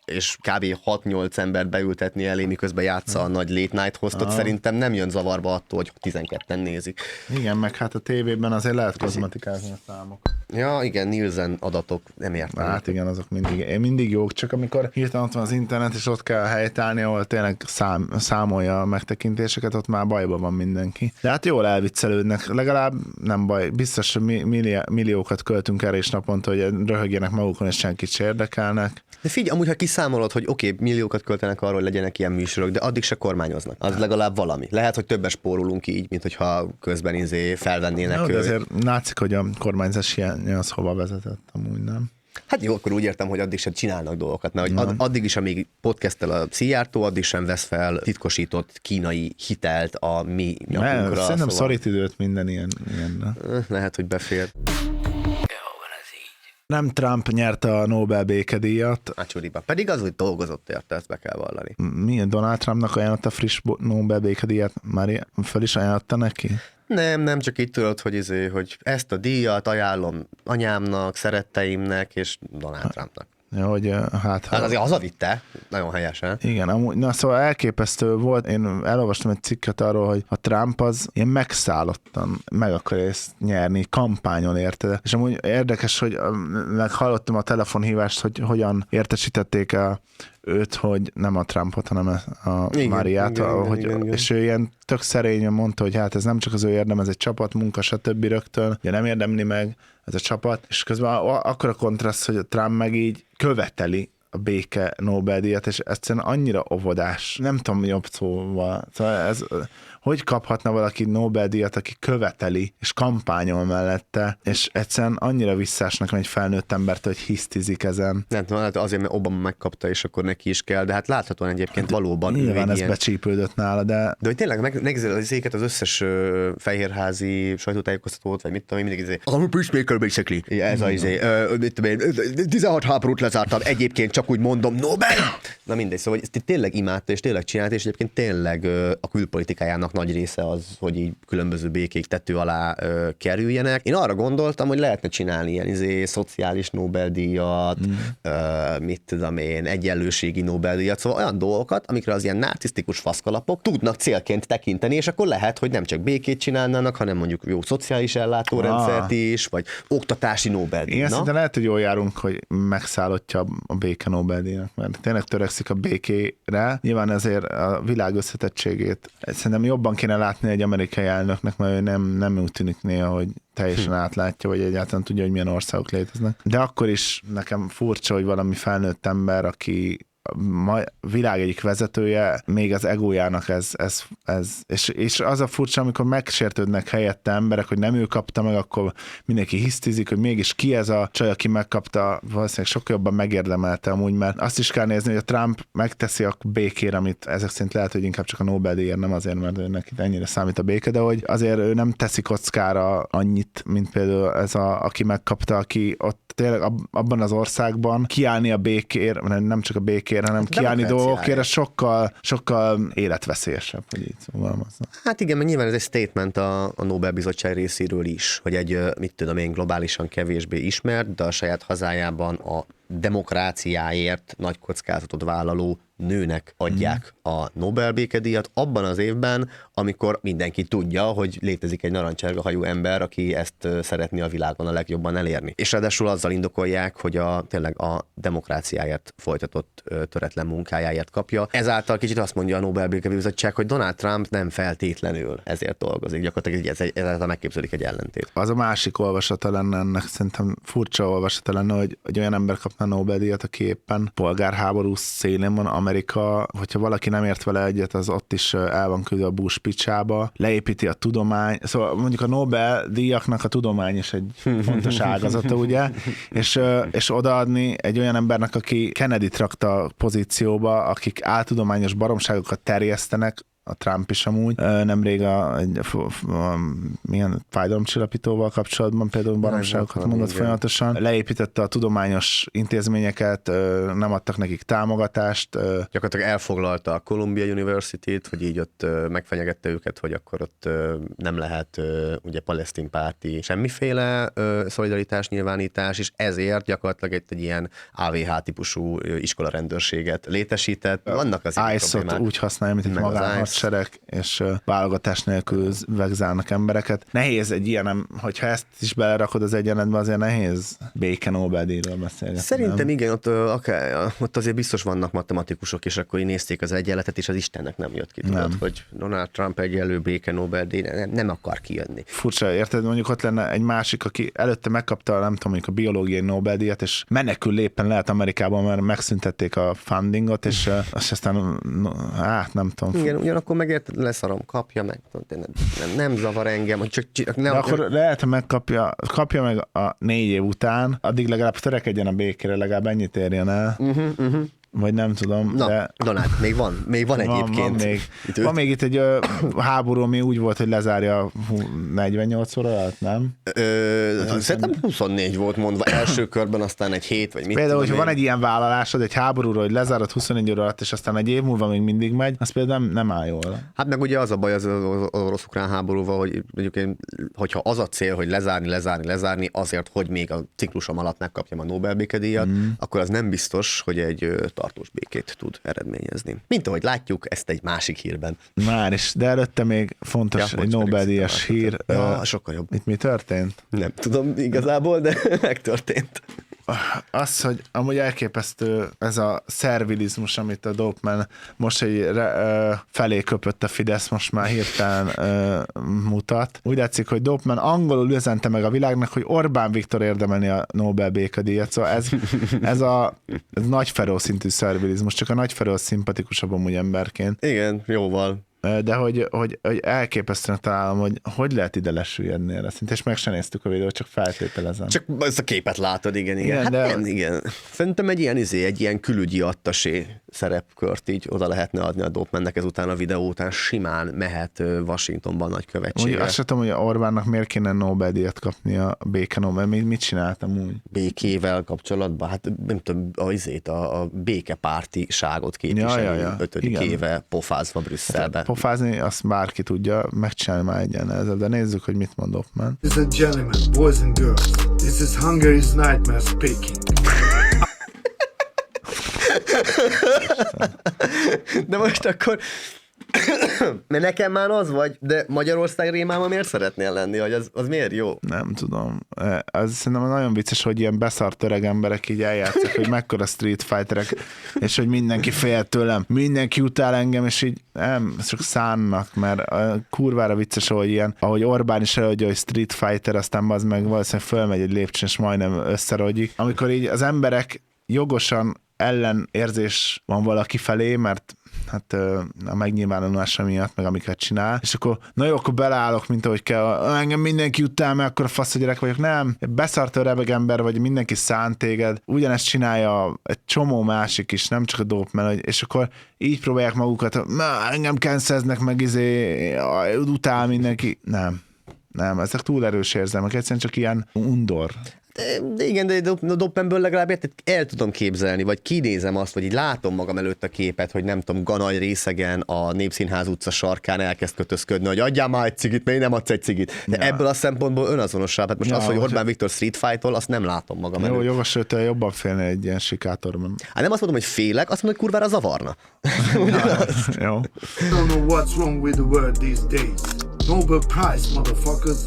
és kb. 6-8 embert beültetni elé, miközben játsza a nagy late night hostot, szerintem nem jön zavarba attól, hogy 12-en nézik. Igen, meg hát a tévében azért lehet kozmetikázni a számok. Ja, igen, Nielsen adatok, nem értem. Hát igen, azok mindig jók, csak amikor hirtelen ott van az internet, és ott kell helytállni, ahol tényleg számolja a megtekintéseket, ott már bajban van mindenki. De hát jól elviccelődnek, legalább nem baj, biztos, hogy milliókat költünk erre is naponta, hogy röhögjenek magukon, és senkit se érdekelnek. De figyelj, amúgy ha kiszámolod, hogy oké, milliókat költenek arról, hogy legyenek ilyen műsorok, de addig se kormányoznak. Az legalább valami. Lehet, hogy többes spórolunk így, mint hogyha közben felvennének. No, de azért látszik, hogy a kormányzás hiánya az hova vezetett, amúgy nem. Hát jó, akkor úgy értem, hogy addig sem csinálnak dolgokat, mert hogy addig is, amíg podcastel a Szijjártó, addig sem vesz fel titkosított kínai hitelt a mi nyakunkra. Szerintem szorít időt minden ilyen. Lehet, hogy befér. Nem Trump nyerte a Nobel békedíjat. Ácsúriba. Pedig az, hogy dolgozott érte, ezt be kell vallani. Milyen Donald Trumpnak ajánlotta a friss Nobel békedíjat? Már föl is ajánlotta neki? Nem, csak így tudod, hogy ezt a díjat ajánlom anyámnak, szeretteimnek és Donald Trumpnak. Ja, hogy hát azért hazavitte, nagyon helyesen. Igen, amúgy, na szóval elképesztő volt, én elolvastam egy cikket arról, hogy a Trump az ilyen megszállottan meg akarja ezt nyerni, kampányon érte. És amúgy érdekes, hogy meghallottam a telefonhívást, hogy hogyan értesítették őt, hogy nem a Trumpot, hanem a Máriát, és ő ilyen tök szerényen mondta, hogy hát ez nem csak az ő érdem, ez egy csapatmunka, stb. Rögtön, ugye nem érdemli meg ez a csapat, és közben akkor a kontraszt, hogy a Trump meg így követeli a béke Nobel-díjat, és egyszerűen annyira óvodás, nem tudom jobb szóval, szóval ez, hogy kaphatna valaki Nobel-díjat, aki követeli, és kampányol mellette, és egyszerűen annyira visszás nekem egy felnőtt embert, hogy hisztizik ezen. Nem tudom, azért, mert Obama megkapta, és akkor neki is kell, de hát láthatóan egyébként valóban. Nyilván ez becsípődött nála, de hogy tényleg megnézel az éket, az összes fehérházi sajtótájékoztatót, vagy mit tudom én, mindig a peacemaker basically. Ez az 16 háborút lezártam, egyébként csak úgy mondom, Nobel! Na mindegy, szóval ezt tényleg imádta, és tényleg csinált, és egyébként tényleg a külpolitikájának nagy része az, hogy így különböző békék tető alá kerüljenek. Én arra gondoltam, hogy lehetne csinálni ilyen szociális Nobel-díjat, mit tudom én, egyenlőségi Nobel-díjat, szóval olyan dolgokat, amikre az ilyen narcisztikus faszkalapok tudnak célként tekinteni, és akkor lehet, hogy nem csak békét csinálnának, hanem mondjuk jó szociális ellátórendszert is, vagy oktatási Nobel-díj. Igen, szerintem lehet, hogy jól járunk, hogy megszállottja a béke Nobel-díjnak, mert tényleg törekszik a békére. Nyilván ezért a világ összetettségét szerintem jobban kéne látni egy amerikai elnöknek, mert ő nem úgy tűnik néha, hogy teljesen átlátja, vagy egyáltalán tudja, hogy milyen országok léteznek. De akkor is nekem furcsa, hogy valami felnőtt ember, aki a világ egyik vezetője, még az egójának ez és az a furcsa, amikor megsértődnek helyette emberek, hogy nem ő kapta meg, akkor mindenki hisztizik, hogy mégis ki ez a csaj, aki megkapta, valószínűleg sokkal jobban megérdemelte amúgy, mert azt is kell nézni, hogy a Trump megteszi a békére, amit ezek szerint lehet, hogy inkább csak a Nobel-díjért, nem azért, mert őnek ennyire számít a béke, de hogy azért ő nem teszi kockára annyit, mint például ez aki megkapta, aki ott tényleg abban az országban kiállni a békér, nem csak a békér, hanem kiállni dolgokért, sokkal életveszélyesebb, hogy így fogalmaznak. Hát igen, mert nyilván ez egy statement a Nobel-bizottság részéről is, hogy egy, mit tudom én, globálisan kevésbé ismert, de a saját hazájában a demokráciáért nagy kockázatot vállaló nőnek adják a Nobel békedíjat abban az évben, amikor mindenki tudja, hogy létezik egy narancsárga hajú ember, aki ezt szeretné a világon a legjobban elérni. És ráadásul azzal indokolják, hogy tényleg a demokráciáért folytatott töretlen munkájáért kapja. Ezáltal kicsit azt mondja a Nobel békebizottság, hogy Donald Trump nem feltétlenül ezért dolgozik. Gyakorlatilag ezáltal megképződik egy ellentét. Az a másik olvasata lenne ennek, szerintem furcsa olvasata lenne, hogy olyan ember kapna Nobel-díjat, aki éppen polgárháború szélén van, Amerika, hogyha valaki nem ért vele egyet, az ott is el van küldve a Bush picsába, leépíti a tudomány, szóval mondjuk a Nobel-díjaknak a tudomány is egy fontos ágazata, ugye, és odaadni egy olyan embernek, aki Kennedy-t rakta pozícióba, akik áltudományos baromságokat terjesztenek, a Trump is amúgy. Nemrég milyen fájdalomcsillapítóval kapcsolatban például baromságokat mondott folyamatosan. Leépítette a tudományos intézményeket, nem adtak nekik támogatást. Gyakorlatilag elfoglalta a Columbia University-t, hogy így ott megfenyegette őket, hogy akkor ott nem lehet ugye palesztin párti semmiféle szolidaritás nyilvánítás, és ezért gyakorlatilag egy ilyen AVH-típusú iskolarendőrséget létesített. Vannak az ICE-ot úgy használja, mint egy magánhadsereg, és válogatás nélkül vegzálnak embereket. Nehéz egy ilyen, hogyha ezt is belerakod az egyenletbe, azért nehéz béke Nobel-díjról beszélgetni. Szerintem igen, ott azért biztos vannak matematikusok, és akkor így nézték az egyenletet, és az Istennek nem jött ki, tudod, hogy Donald Trump egyenlő béke Nobel-díj nem akar kijönni. Furcsa, érted? Mondjuk ott lenne egy másik, aki előtte megkapta, nem tudom, mondjuk a biológiai Nobel-díjat, és menekül lépen lehet Amerikában, mert megszüntették a fundingot, és aztán, nem tudom. Igen, ugyanakkor megért, leszarom, kapja meg, nem zavar engem, hogy de akkor lehet, hogy kapja meg a 4 év után, addig legalább törekedjen a békére, legalább ennyit érjen el. Vagy nem tudom. Na, de... Donát, még van egyébként. Van még itt egy háború, ami úgy volt, hogy lezárja 48 óra alatt, nem? Szerintem 24 volt mondva első körben, aztán egy 7, vagy mit. Például, hogyha van egy ilyen vállalásod, egy háborúról, hogy lezárod 24 óra alatt, és aztán egy év múlva még mindig megy, az például nem áll jól. Hát meg ugye az a baj az orosz-ukrán háborúval, hogy mondjuk hogyha az a cél, hogy lezárni azért, hogy még a ciklusom alatt megkapjam a Nobel békedíjat, akkor az nem biztos, hogy egy tartós békét tud eredményezni. Mint ahogy látjuk, ezt egy másik hírben. Már is, de előtte még fontos egy Nobel-díjas hír. Sokkal jobb. Itt mi történt? Nem tudom igazából, de megtörtént. Az, hogy amúgy elképesztő ez a szervilizmus, amit a Dopeman most felé köpött a Fidesz, most már hirtelen mutat. Úgy látszik, hogy Dopeman angolul üzente meg a világnak, hogy Orbán Viktor érdemelni a Nobel békedíjat. Szóval ez nagy Feró szintű szervilizmus, csak a nagy Feró szimpatikusabb amúgy emberként. Igen, jóval. De hogy elképesztően találom, hogy lehet ide lesüllyedni erre szinte, és meg sem néztük a videót, csak feltételezem. Csak ezt a képet látod, igen. Hát de... nem, igen. Szerintem egy ilyen külügyi attasé szerepkört így oda lehetne adni a Dopemannek ezután a videó után, simán mehet Washingtonban nagykövetségre. Azt sem tudom, hogy Orbánnak miért kéne Nobel-díjat kapni a béke Nobel, mit csináltam úgy? Békével kapcsolatban, hát nem tudom, a békepártiságot képviseli 5. éve pofázva Brüsszelbe. Pofázni, azt bárki tudja, megcsinálni már egyen de nézzük, hogy mit mondok, man. Ladies and gentlemen, boys and girls, this is Hungary's Nightmare speaking. De most akkor... Mert nekem már az vagy, de Magyarország rémában miért szeretnél lenni, hogy az miért jó? Nem tudom. Az szerintem nagyon vicces, hogy ilyen beszart öreg emberek így eljátszak, hogy mekkora Street Fighterek, és hogy mindenki fél tőlem, mindenki utál engem, és így nem, csak szánnak, mert kurvára vicces, hogy ilyen, ahogy Orbán is előadja, hogy Street Fighter, aztán az meg valószínűleg fölmegy egy lépcsőn, és majdnem összerogyik. Amikor így az emberek jogosan ellenérzés van valaki felé, mert hát a megnyilvánulása miatt, meg amiket csinál, és akkor na jó, akkor beleállok, mint ahogy kell, engem mindenki utál, mert akkor a fasz, hogy gyerek vagyok. Nem, beszart öreg ember vagy, mindenki szánt téged, ugyanezt csinálja egy csomó másik is, nem csak a Dopeman, és akkor így próbálják magukat, engem canceleznek, meg utál mindenki. Nem, ezek túl erős érzelmek, egyszerűen csak ilyen undor. De igen, de a Dopemanből legalább el tudom képzelni, vagy kinézem azt, vagy így látom magam előtt a képet, hogy nem tudom, Ganaj részegen a Népszínház utca sarkán elkezd kötözködni, hogy adjál már egy cigit, még nem adsz egy cigit. De ebből a szempontból önazonosabb. Hát most az, hogy Orbán Viktor street fight-ol, azt nem látom magam előtt. Jó, jogos, hogy te jobban félne egy ilyen sikátorban. Hát nem azt mondom, hogy félek, azt mondom, hogy kurvára zavarna. Jó. I don't know what's wrong with the world these days. Nobel Prize, motherfuckers.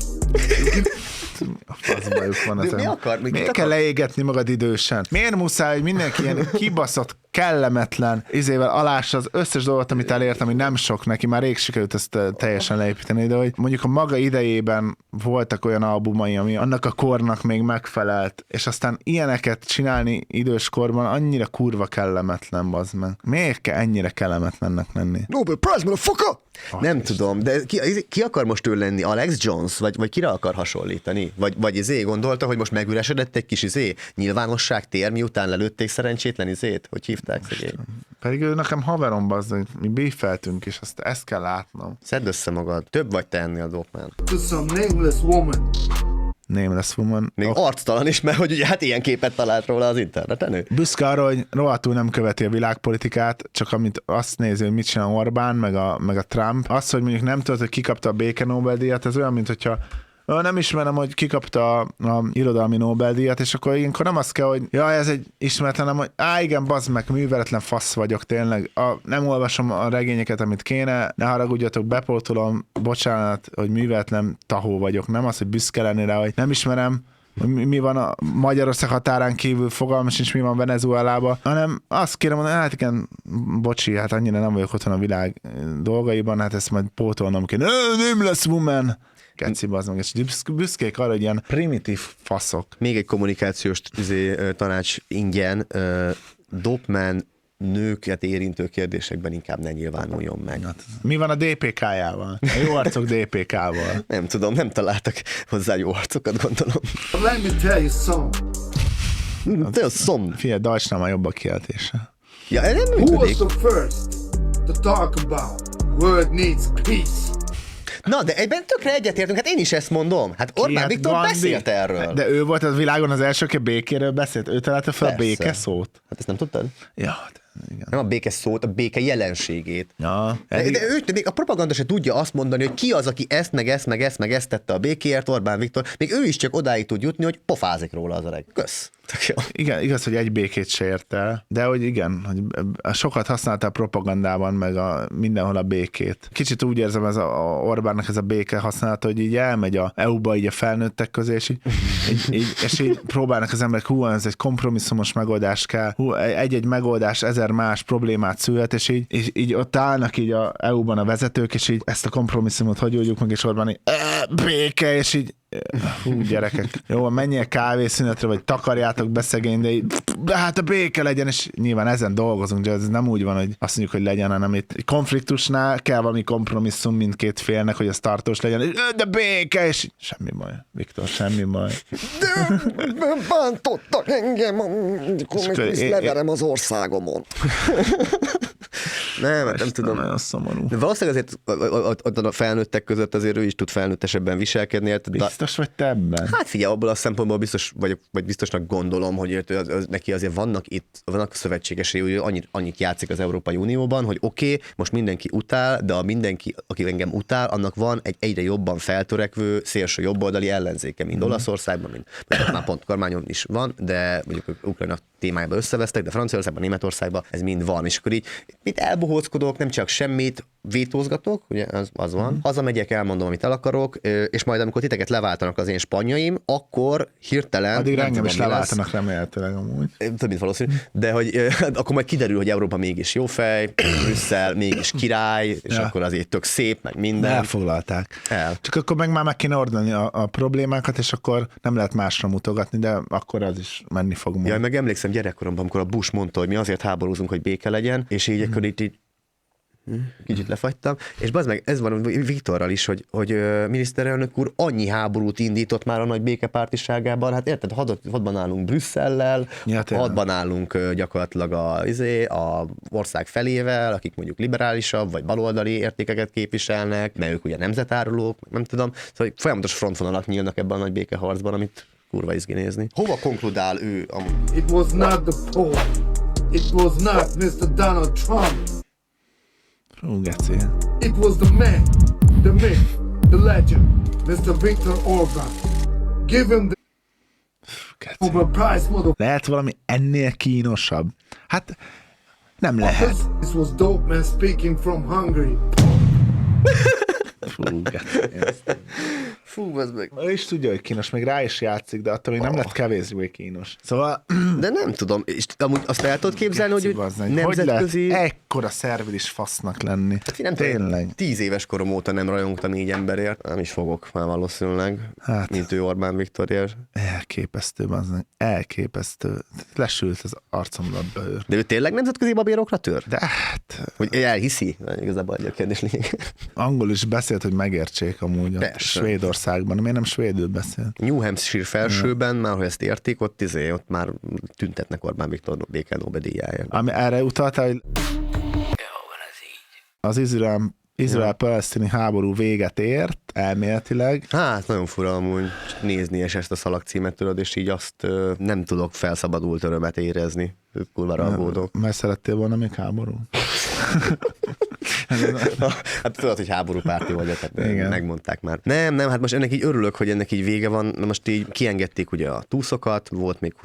A faszbajuk van ezen. Mi akar? Miért kell leégetni magad idősen? Miért muszáj, hogy mindenki ilyen kibaszott, kellemetlen izével alássa az összes dolgot, amit elért, ami nem sok neki, már rég sikerült ezt teljesen leépíteni, de hogy mondjuk a maga idejében voltak olyan albumai, ami annak a kornak még megfelelt, és aztán ilyeneket csinálni időskorban annyira kurva kellemetlen, bazd meg. Miért kell ennyire kellemetlennek lenni? Nobel Prize, motherfucker! Nem tudom, de ki akar most ő lenni? Alex Jones? Vagy kire akar hasonlítani? Vagy gondolta, hogy most megüresedett egy kis nyilvánosság tér, miután lelőtték szerencsétlen hogy hívták szegény? Pedig ő nekem haverom, bazdmeg, mi bífeltünk, és ezt kell látnom. Szedd össze magad. Több vagy te ennél, Dopman. To some nameless woman. Nameless woman. Még arctalan is, mert hogy ugye hát ilyen képet talált róla az interneten ő. Büszke arra, hogy rohadtul nem követi a világpolitikát, csak amit azt nézi, hogy mit csinál Orbán, meg a Trump. Az, hogy mondjuk nem tudod, hogy ki kapta a béke Nobel-díjat, ez olyan, mint hogyha nem ismerem, hogy ki kapta a irodalmi Nobel-díjat, és akkor ilyenkor nem az kell, hogy jaj, ez egy ismeretlen, hanem hogy igen, bazd meg, műveletlen fasz vagyok tényleg. Nem olvasom a regényeket, amit kéne, ne haragudjatok, bepótolom, bocsánat, hogy műveletlen tahó vagyok. Nem az, hogy büszke lenni rá, hogy nem ismerem, hogy mi van a Magyarország határán kívül, fogalmas nincs, mi van Venezuelában, hanem azt kérem mondani, hát igen, bocsi, hát annyira nem vagyok otthon a világ dolgaiban, hát ezt majd pótolnom kéne. Nem lesz woman! Keci, bazd meg, és büszkék arra, hogy ilyen primitív faszok. Még egy kommunikációs tanács ingyen, Dopman nőket érintő kérdésekben inkább ne nyilvánuljon meg. Mi van a DPK-jával? A jó arcok DPK-val? Nem tudom, nem találtak hozzá jó arcokat, gondolom. Let me tell you something. Te a szom. Figyelj, Deutschnál már jobb a kiáltése. Ja, ez nem Who was működik. the first to talk about world needs peace? Na, de egyben tökre egyetértünk, hát én is ezt mondom. Hát Orbán Viktor Gandhi? beszélt erről. De ő volt a világon az első, aki a békéről beszélt. Ő találta fel a Persze. béke szót. Hát ezt nem tudtad? Ja, igen. Nem a béke szót, a béke jelenségét. Ja, De ő, még a propaganda se tudja azt mondani, hogy ki az, aki ezt, meg ezt, meg ezt, meg ezt tette a békéért, Orbán Viktor. Még ő is csak odáig tud jutni, hogy pofázik róla az öreg. Kösz. Tök jó. Igen, igaz, hogy egy békét se ért el, de hogy igen, hogy sokat használta a propagandában, meg mindenhol a békét. Kicsit úgy érzem, ez Orbánnak ez a béke használata, hogy így elmegy a EU-ba így a felnőttek közé, és így próbálnak az emberek, ez egy kompromisszumos megoldás kell, egy-egy megoldás ezer más problémát szülhet, és így ott állnak így a EU-ban a vezetők, és így ezt a kompromisszumot hogy oldjuk meg, és Orbán így béke, és így gyerekek, jó, menjél kávészünetre, vagy takarjátok be szegény, de hát a béke legyen, és nyilván ezen dolgozunk, de ez nem úgy van, hogy azt mondjuk, hogy legyen, hanem itt egy konfliktusnál kell valami kompromisszum mindkét félnek, hogy az tartós legyen, de béke, és semmi baj, Viktor, semmi baj. De bántottak engem, amikor leverem az országomon. Nem tudom. Nagyon szomorú. De valószínűleg azért a felnőttek között azért ő is tud felnőttesebben viselkedni. Biztos vagy te ebben? Hát figyelj, abból a szempontból biztos vagyok, vagy biztosnak gondolom, hogy neki azért vannak szövetségesei, hogy annyit játszik az Európai Unióban, hogy oké, most mindenki utál, de a mindenki, aki engem utál, annak van egy egyre jobban feltörekvő szélső jobboldali ellenzéke, mint Olaszországban, mint már pont kormányon is van, de mondjuk Ukrajna témájában összevesztek, de Franciaországban, Németországban ez mind van. És akkor így itt elbohóckodok, nem csak semmit vétózgatok, ugye az van, hazamegyek, elmondom, amit el akarok, és majd amikor titeket leváltanak az én spanyaim, akkor hirtelen... Addig engem is leváltanak remélhetőleg amúgy. Több mint valószínű, de hogy akkor majd kiderül, hogy Európa mégis jó fej, Brüsszel mégis király, és akkor azért tök szép, meg minden. Elfoglalták. Csak akkor meg kéne oldani a problémákat, és akkor nem lehet másra mutogatni, de akkor az is menni fog. Ja, meg emlékszem gyerekkoromban, amikor a Bush mondta, hogy mi azért háborúzunk, hogy béke legyen, és így akkor így kicsit lefagytam, és bazd meg, ez van Viktorral is, hogy miniszterelnök úr annyi háborút indított már a nagy békepártiságában, hát érted, hadban állunk Brüsszellel, hadban állunk gyakorlatilag a ország felével, akik mondjuk liberálisabb, vagy baloldali értékeket képviselnek, mert ők ugye nemzetárulók, nem tudom, szóval folyamatos frontvonalak nyílnak ebben a nagy békeharcban, amit kurva izgi nézni. Hova konkludál ő? It was not the Pope. It was not Mr. Donald Trump. It was the man, the myth, the legend, Mr. Viktor Orbán. Give him the Nobel Prize model. Lehet valami ennél kínosabb? Hát nem lehet. This was dope man speaking from Hungary. Fú, ez meg. Ő is tudja, hogy kínos, még rá is játszik, de attól még nem lett kevésbé kínos. Szóval... De nem tudom, és amúgy azt el tudod képzelni, hogy nemzetközi... ekkora szervilis fasznak lenni. Nem Tényleg. 10 éves korom óta nem rajongtam így emberért, nem is fogok már valószínűleg, mint ő Orbán Viktorért. Elképesztő, bazdmeg. Elképesztő. Lesült az arcomra a bőr. De ő tényleg nemzetközi babérokra tör? De hát... Hogy elhiszi? Igazából egy a kérdés lényeg. Angol is beszélt, hogy megértsék amúgy a Svédországban. Miért nem svédül beszél? New Hampshire felsőben, már hogy ezt érték, ott már tüntetnek Orbán Viktor béke Nobel-díjáért. Ami erre utaltál, hogy az izrael-palesztini háború véget ért, elméletileg. Hát nagyon fura amúgy nézni és ezt a szalagcímet tudod, és így azt nem tudok felszabadult örömet érezni. Kurva aggódok. Mert szerettél volna még háború? Hát tudod, hogy háborúpárti vagy, tehát megmondták már. Nem, hát most ennek így örülök, hogy ennek így vége van. Na most így kiengedték ugye a túszokat, volt még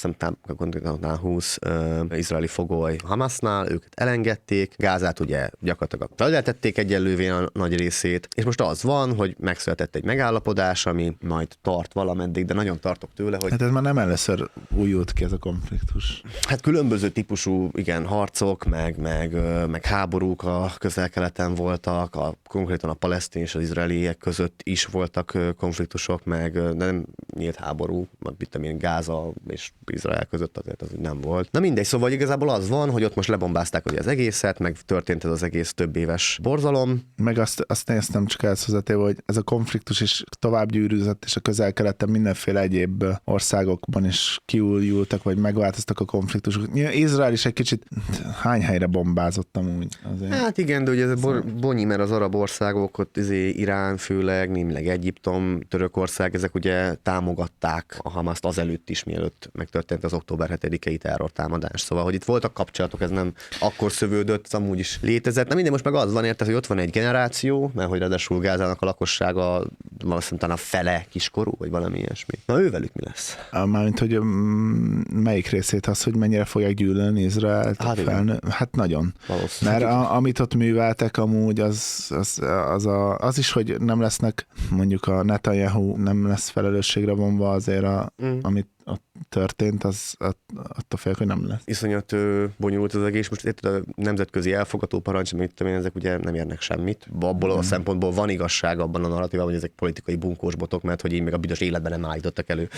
20 izraeli fogoly Hamasnál, őket elengedték, Gázát ugye gyakorlatilag feleltették egyenlővé a nagy részét, és most az van, hogy megszületett egy megállapodás, ami majd tart valameddig, de nagyon tartok tőle, hogy... Hát ez már nem először újult ki ez a konfliktus. Hát különböző típusú, harcok, meg háborúk a Közel-Keleten voltak, konkrétan a palesztin és az izraeliek között is voltak konfliktusok, de nem nyílt háború, meg Gáza és Izrael között azért az nem volt. Na mindegy, szóval igazából az van, hogy ott most lebombázták ugye az egészet, meg történt ez az egész több éves borzalom. Meg azt néztem csak hozzátéve, hogy ez a konfliktus is tovább gyűrűzött, és a Közel-Keleten mindenféle egyéb országokban is kiújultak, vagy megváltoztak a konfliktusok. Izrael is egy kicsit hány helyre bombázott amúgy? Azért. Hát igen, de ugye ez bonyi, mert az arab országok, ott Irán főleg, némileg Egyiptom, Törökország, ezek ugye támogatták a Hamaszt azelőtt is, mielőtt megtörtént az október 7-i terrortámadás. Szóval, hogy itt voltak kapcsolatok, ez nem akkor szövődött, ez amúgy is létezett. Na minden, most meg az van érte, hogy ott van egy generáció, mert hogy ráadásul Gázának a lakossága valószínűleg talán a fele kiskorú, vagy valami ilyesmi. Na ővelük mi lesz? Mármint, hogy melyik részét az, hogy mennyire fogják gyűlölni Izraelt? Hát nagyon. Mert amit ott műveltek amúgy, az is, hogy nem lesznek, mondjuk a Netanyahu nem lesz felelősségre vonva azért, amit ott történt, az attól félek, hogy nem lesz. Iszonyat bonyolult az egész. Most a nemzetközi elfogató parancs, ezek ugye nem érnek semmit. Abból a szempontból van igazság abban a narratívában, hogy ezek politikai bunkósbotok, mert hogy így még a büdös életben nem állítottak elő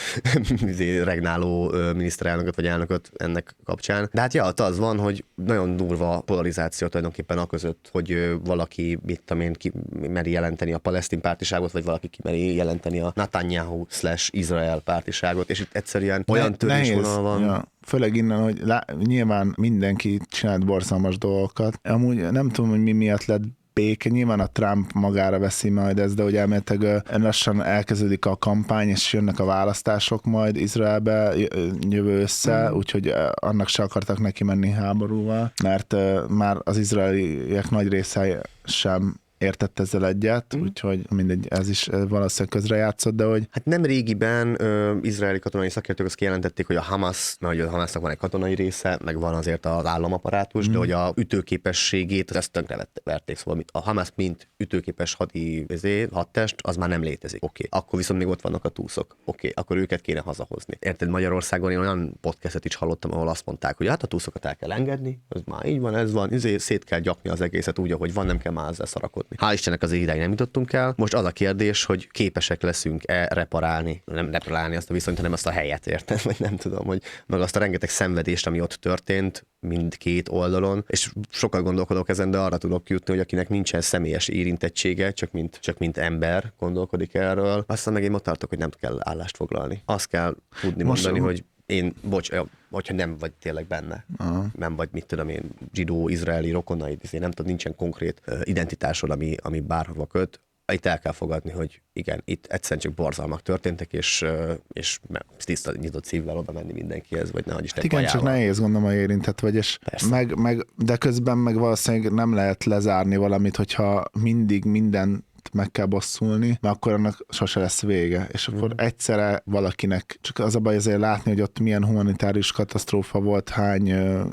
regnáló miniszterelnököt vagy elnököt ennek kapcsán. De hát az van, hogy nagyon durva polarizáció tulajdonképpen a között, hogy valaki, ki meri jelenteni a palesztin pártiságot, vagy valaki ki meri jelenteni a Netanyahu/Izrael pártiságot, és itt egyszerűen olyan törésvonal van. Ja. Főleg innen, hogy nyilván mindenki csinált borzalmas dolgokat. Amúgy nem tudom, hogy mi miatt lett béke. Nyilván a Trump magára veszi majd ezt, de hogy elméletileg lassan elkezdődik a kampány, és jönnek a választások majd Izraelbe jövő össze, úgyhogy annak se akartak neki menni háborúval, mert már az izraeliek nagy része sem értett ezzel egyet, úgyhogy mindegy, ez is valószínűleg közrejátszott, de hogy... Hát nem régiben izraeli katonai szakértők azt kijelentették, hogy a Hamas, mert hogy a Hamasnak van egy katonai része, meg van azért az államaparátus, de hogy a ütőképességét ezt tönkreverték, szóval a Hamas mint ütőképes hadtest, az már nem létezik. Oké. Akkor viszont még ott vannak a túszok. Oké. Akkor őket kéne hazahozni. Érted, Magyarországon én olyan podcastet is hallottam, ahol azt mondták, hogy hát a túszokat el kell engedni, ez már így van, ez van, szét kell gyakni az egészet úgy, ahogy van, nem kell már ezzel szarakodni. Hál' Istennek azért ideig nem jutottunk el. Most az a kérdés, hogy képesek leszünk-e reparálni, nem reparálni azt a viszonyt, hanem azt a helyet, érted? Vagy nem tudom, hogy meg azt a rengeteg szenvedést, ami ott történt mindkét oldalon, és sokat gondolkodok ezen, de arra tudok jutni, hogy akinek nincsen személyes érintettsége, csak mint ember gondolkodik erről, aztán meg én ott tartok, hogy nem kell állást foglalni. Azt kell tudni mondani, hogy én, hogyha nem vagy tényleg benne, nem vagy, mit tudom én, zsidó, izraeli rokonaid, nem tudom, nincsen konkrét identitásod, ami bárhova köt, itt el kell fogadni, hogy igen, itt egyszerűen csak borzalmak történtek, és tiszta, nyitott szívvel oda menni mindenkihez, vagy nehogy Isten igen, csak nehéz gondolom, hogy érintett vagy, és de közben meg valószínűleg nem lehet lezárni valamit, hogyha mindig minden meg kell bosszulni, mert akkor annak sose lesz vége. És akkor egyszerre valakinek, csak az a baj azért látni, hogy ott milyen humanitárius katasztrófa volt, hány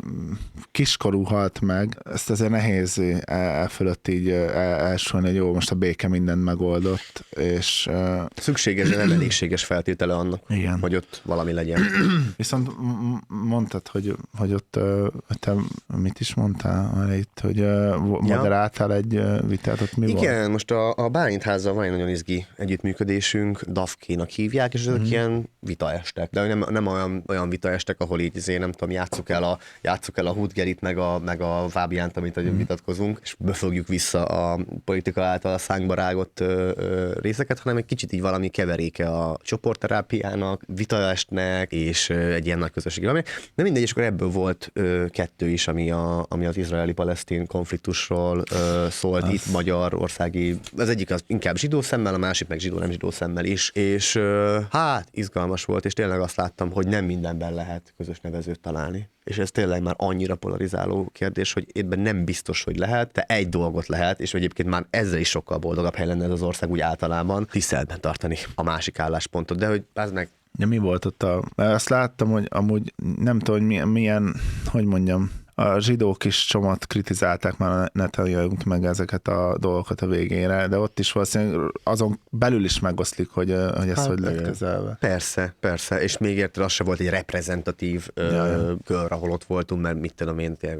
kiskorú halt meg, ezt azért nehéz fölött így elsülni, hogy jó, most a béke mindent megoldott, és... Szükséges, de nem elégséges feltétele annak, igen. hogy ott valami legyen. Viszont mondtad, hogy ott te mit is mondtál itt, hogy moderáltál egy vitát, ott mi volt? Igen, most a Bálintházzal van egy nagyon izgi együttműködésünk, DAFK-nak hívják, és ezek ilyen vitaestek. De nem olyan vitaestek, ahol így nem tudom, játsszuk el a Hudgerit, meg a Fábiánt, amit vitatkozunk, és befogjuk vissza a politika által a szánkba rágott részeket, hanem egy kicsit így valami keveréke a csoportterápiának, vitaestnek, és egy ilyen nagy közösségi valami. De mindegy, és akkor ebből volt 2 is, ami az izraeli-palesztin konfliktusról szólt, itt magyarországi, az egyik az inkább zsidó szemmel, a másik meg zsidó, nem zsidó szemmel is, és hát izgalmas volt, és tényleg azt láttam, hogy nem mindenben lehet közös nevezőt találni. És ez tényleg már annyira polarizáló kérdés, hogy ebben nem biztos, hogy lehet, de egy dolgot lehet, és egyébként már ezzel is sokkal boldogabb hely lenne ez az ország úgy általában, tiszteletben tartani a másik álláspontot, de hogy az meg... Ja, mi volt ott azt láttam, hogy amúgy nem tudom, hogy milyen, hogy mondjam, a zsidók is csomót kritizálták már a Netanyahu-t meg ezeket a dolgokat a végére, de ott is valószínűleg azon belül is megoszlik, hogy ez hogy lett kezelve. Persze, és még érted, az se volt egy reprezentatív kör, ahol ott voltunk, mert mit tudom én, tényleg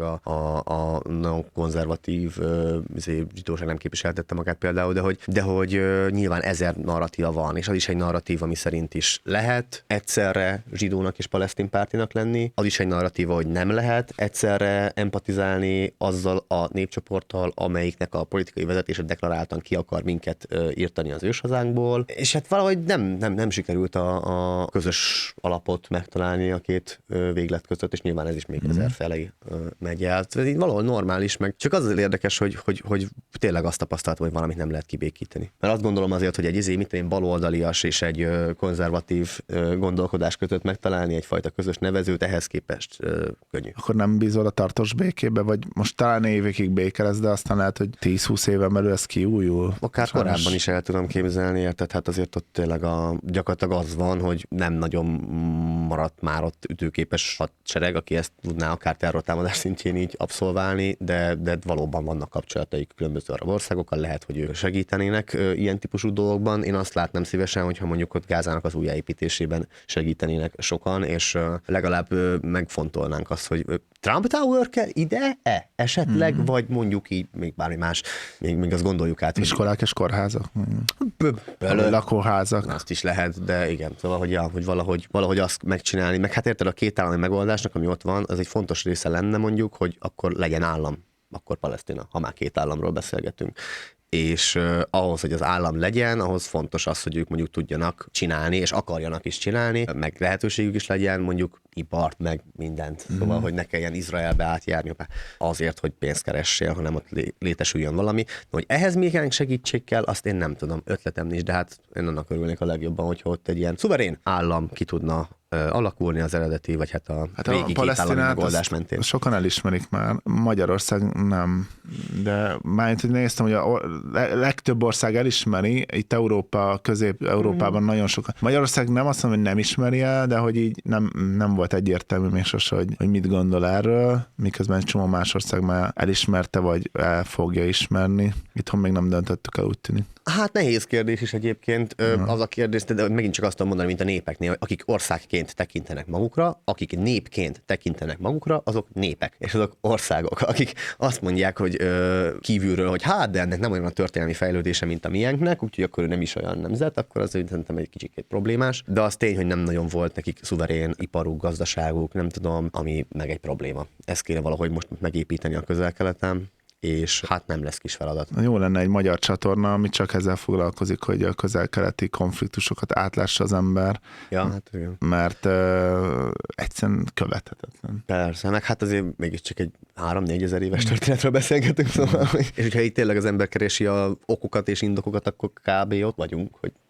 a konzervatív zsidóság nem képviseltette magát például, de hogy nyilván 1000 narratíva van, és az is egy narratíva, ami szerint is lehet egyszerre zsidónak és palesztin pártinak lenni, az is egy narratíva, hogy nem lehet egyszerre empatizálni azzal a népcsoporttal, amelyiknek a politikai vezetése deklaráltan ki akar minket írtani az őshazánkból, és hát valahogy nem sikerült a közös alapot megtalálni a 2 véglet között, és nyilván ez is még 1000 felé megy el. Ez így valahol normális, meg csak az érdekes, hogy tényleg azt tapasztaltam, hogy valamit nem lehet kibékíteni. Mert azt gondolom azért, hogy egy baloldalias és egy konzervatív gondolkodás között megtalálni egyfajta közös nevezőt, ehhez képest könnyű. Akkor nem bízol a tartós békébe, vagy most talán évekig béke lesz, de aztán lehet, hogy 10-20 éven belül ez kiújul. Akár korábban is el tudom képzelni, érted? Hát azért ott tényleg gyakorlatilag az van, hogy nem nagyon maradt már ott ütőképes hadsereg, aki ezt tudná akár terrortámadás szintjén így abszolválni, de valóban vannak kapcsolataik különböző arab országokkal, lehet, hogy ők segítenének ilyen típusú dolgokban. Én azt látnám szívesen, hogyha mondjuk ott Gázának az újjáépítésében segítenének sokan, és legalább megfontolnánk azt, hogy Trump Tower kell ide-e? Esetleg, vagy mondjuk így még bármi más, még azt gondoljuk át. Iskolák és kórházak? Lakóházak. Azt is lehet, de igen, szóval, hogy valahogy azt megcsinálni, meg hát érted, a 2 állami megoldásnak, ami ott van, az egy fontos része lenne mondjuk, hogy akkor legyen állam, akkor Palesztina, ha már 2 államról beszélgetünk. És ahhoz, hogy az állam legyen, ahhoz fontos az, hogy ők mondjuk tudjanak csinálni, és akarjanak is csinálni, meg lehetőségük is legyen mondjuk ipart, meg mindent. Szóval, hogy ne kelljen Izraelbe átjárni azért, hogy pénzt keressél, hanem ott létesüljön valami. De hogy ehhez még segítség kell, azt én nem tudom, ötletem nincs, de hát én annak örülnék a legjobban, hogyha ott egy ilyen szuverén állam ki tudna alakulni az eredeti, vagy hát a régi 2 állami megoldás mentén. Sokan elismerik már, Magyarország nem, de már hogy néztem, hogy a legtöbb ország elismeri, itt Közép-Európában nagyon sokan. Magyarország nem azt mondom, hogy nem ismeri el, de hogy így nem volt egyértelmű még sose, hogy mit gondol erről, miközben egy csomó más ország már elismerte, vagy el fogja ismerni. Itthon még nem döntöttük el, úgy tűnik. Hát nehéz kérdés is egyébként. Az a kérdés, de megint csak azt tudom mondani, mint a népeknél, akik országként tekintenek magukra, akik népként tekintenek magukra, azok népek, és azok országok, akik azt mondják, hogy kívülről, hogy hát, de ennek nem olyan a történelmi fejlődése, mint a miénknek, úgyhogy akkor ő nem is olyan nemzet, akkor az szerintem egy kicsit problémás, de az tény, hogy nem nagyon volt nekik szuverén iparuk, gazdaságuk, nem tudom, ami meg egy probléma. Ezt kéne valahogy most megépíteni a Közel-Keleten, és hát nem lesz kis feladat. Jó lenne egy magyar csatorna, ami csak ezzel foglalkozik, hogy a közel-keleti konfliktusokat átlássa az ember. Ja, hát igen. Mert egyszerűen követhetetlen. Persze, meg hát azért mégiscsak egy 3-4 ezer éves történetről beszélgetünk, szóval. És hogyha itt tényleg az ember keresi a okokat és indokokat, akkor kb. Ott vagyunk, hogy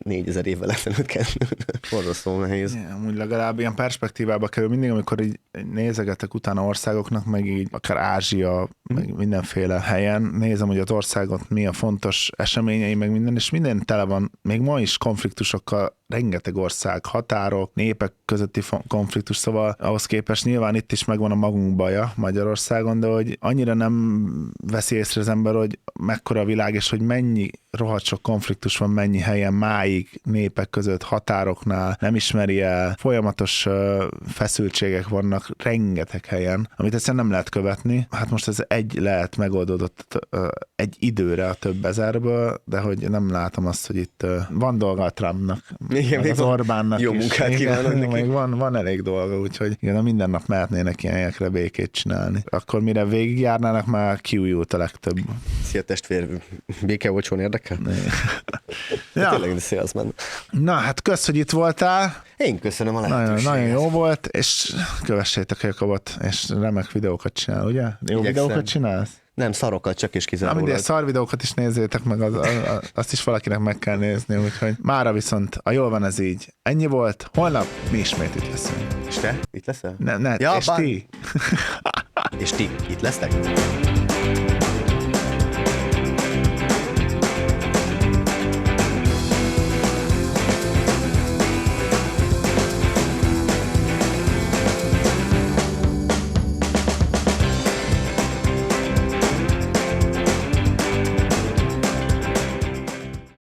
4000 évvel ezelőtt kell. Borzasztó nehéz. Ja, amúgy legalább ilyen perspektívába kerül mindig, amikor így nézegetek utána országoknak, meg így akár Ázsia, meg mindenféle helyen, nézem, hogy az országot mi a fontos eseményei, meg minden, és minden tele van, még ma is konfliktusokkal, rengeteg ország, határok, népek közötti konfliktus, szóval ahhoz képest nyilván itt is megvan a magunk baja Magyarországon, de hogy annyira nem veszi észre az ember, hogy mekkora a világ, és hogy mennyi rohadt sok konfliktus van, mennyi helyen máig népek között, határoknál, nem ismeri el, folyamatos feszültségek vannak rengeteg helyen, amit egyszerűen nem lehet követni. Hát most ez lehet megoldódott egy időre a több ezerből, de hogy nem látom azt, hogy itt van dolga a Trumpnak, igen, az Orbánnak jó is. munkát kívánok neki. Még van elég dolga, úgyhogy igen, minden nap mehetnének ilyen helyekre békét csinálni. Akkor mire végigjárnának, már kiújult a legtöbb. Szia testvér, béke olcsón érdekel? Ja. Tényleg, de szia, az menne. Na, hát kösz, hogy itt voltál. Én köszönöm a lehetőséget. Nagyon jó volt, és kövessétek a Jakabot, és remek videókat csinál, ugye? Jó Igyekszem. videókat csinálsz? Nem, szarokat csak és kizárólag. Mindegy, szar videókat is nézzétek meg, azt is valakinek meg kell nézni, úgyhogy mára viszont a jól van ez így. Ennyi volt, holnap mi ismét itt leszünk. És te? Itt leszel? Ne, Ja, és ti? És ti? Itt lesztek?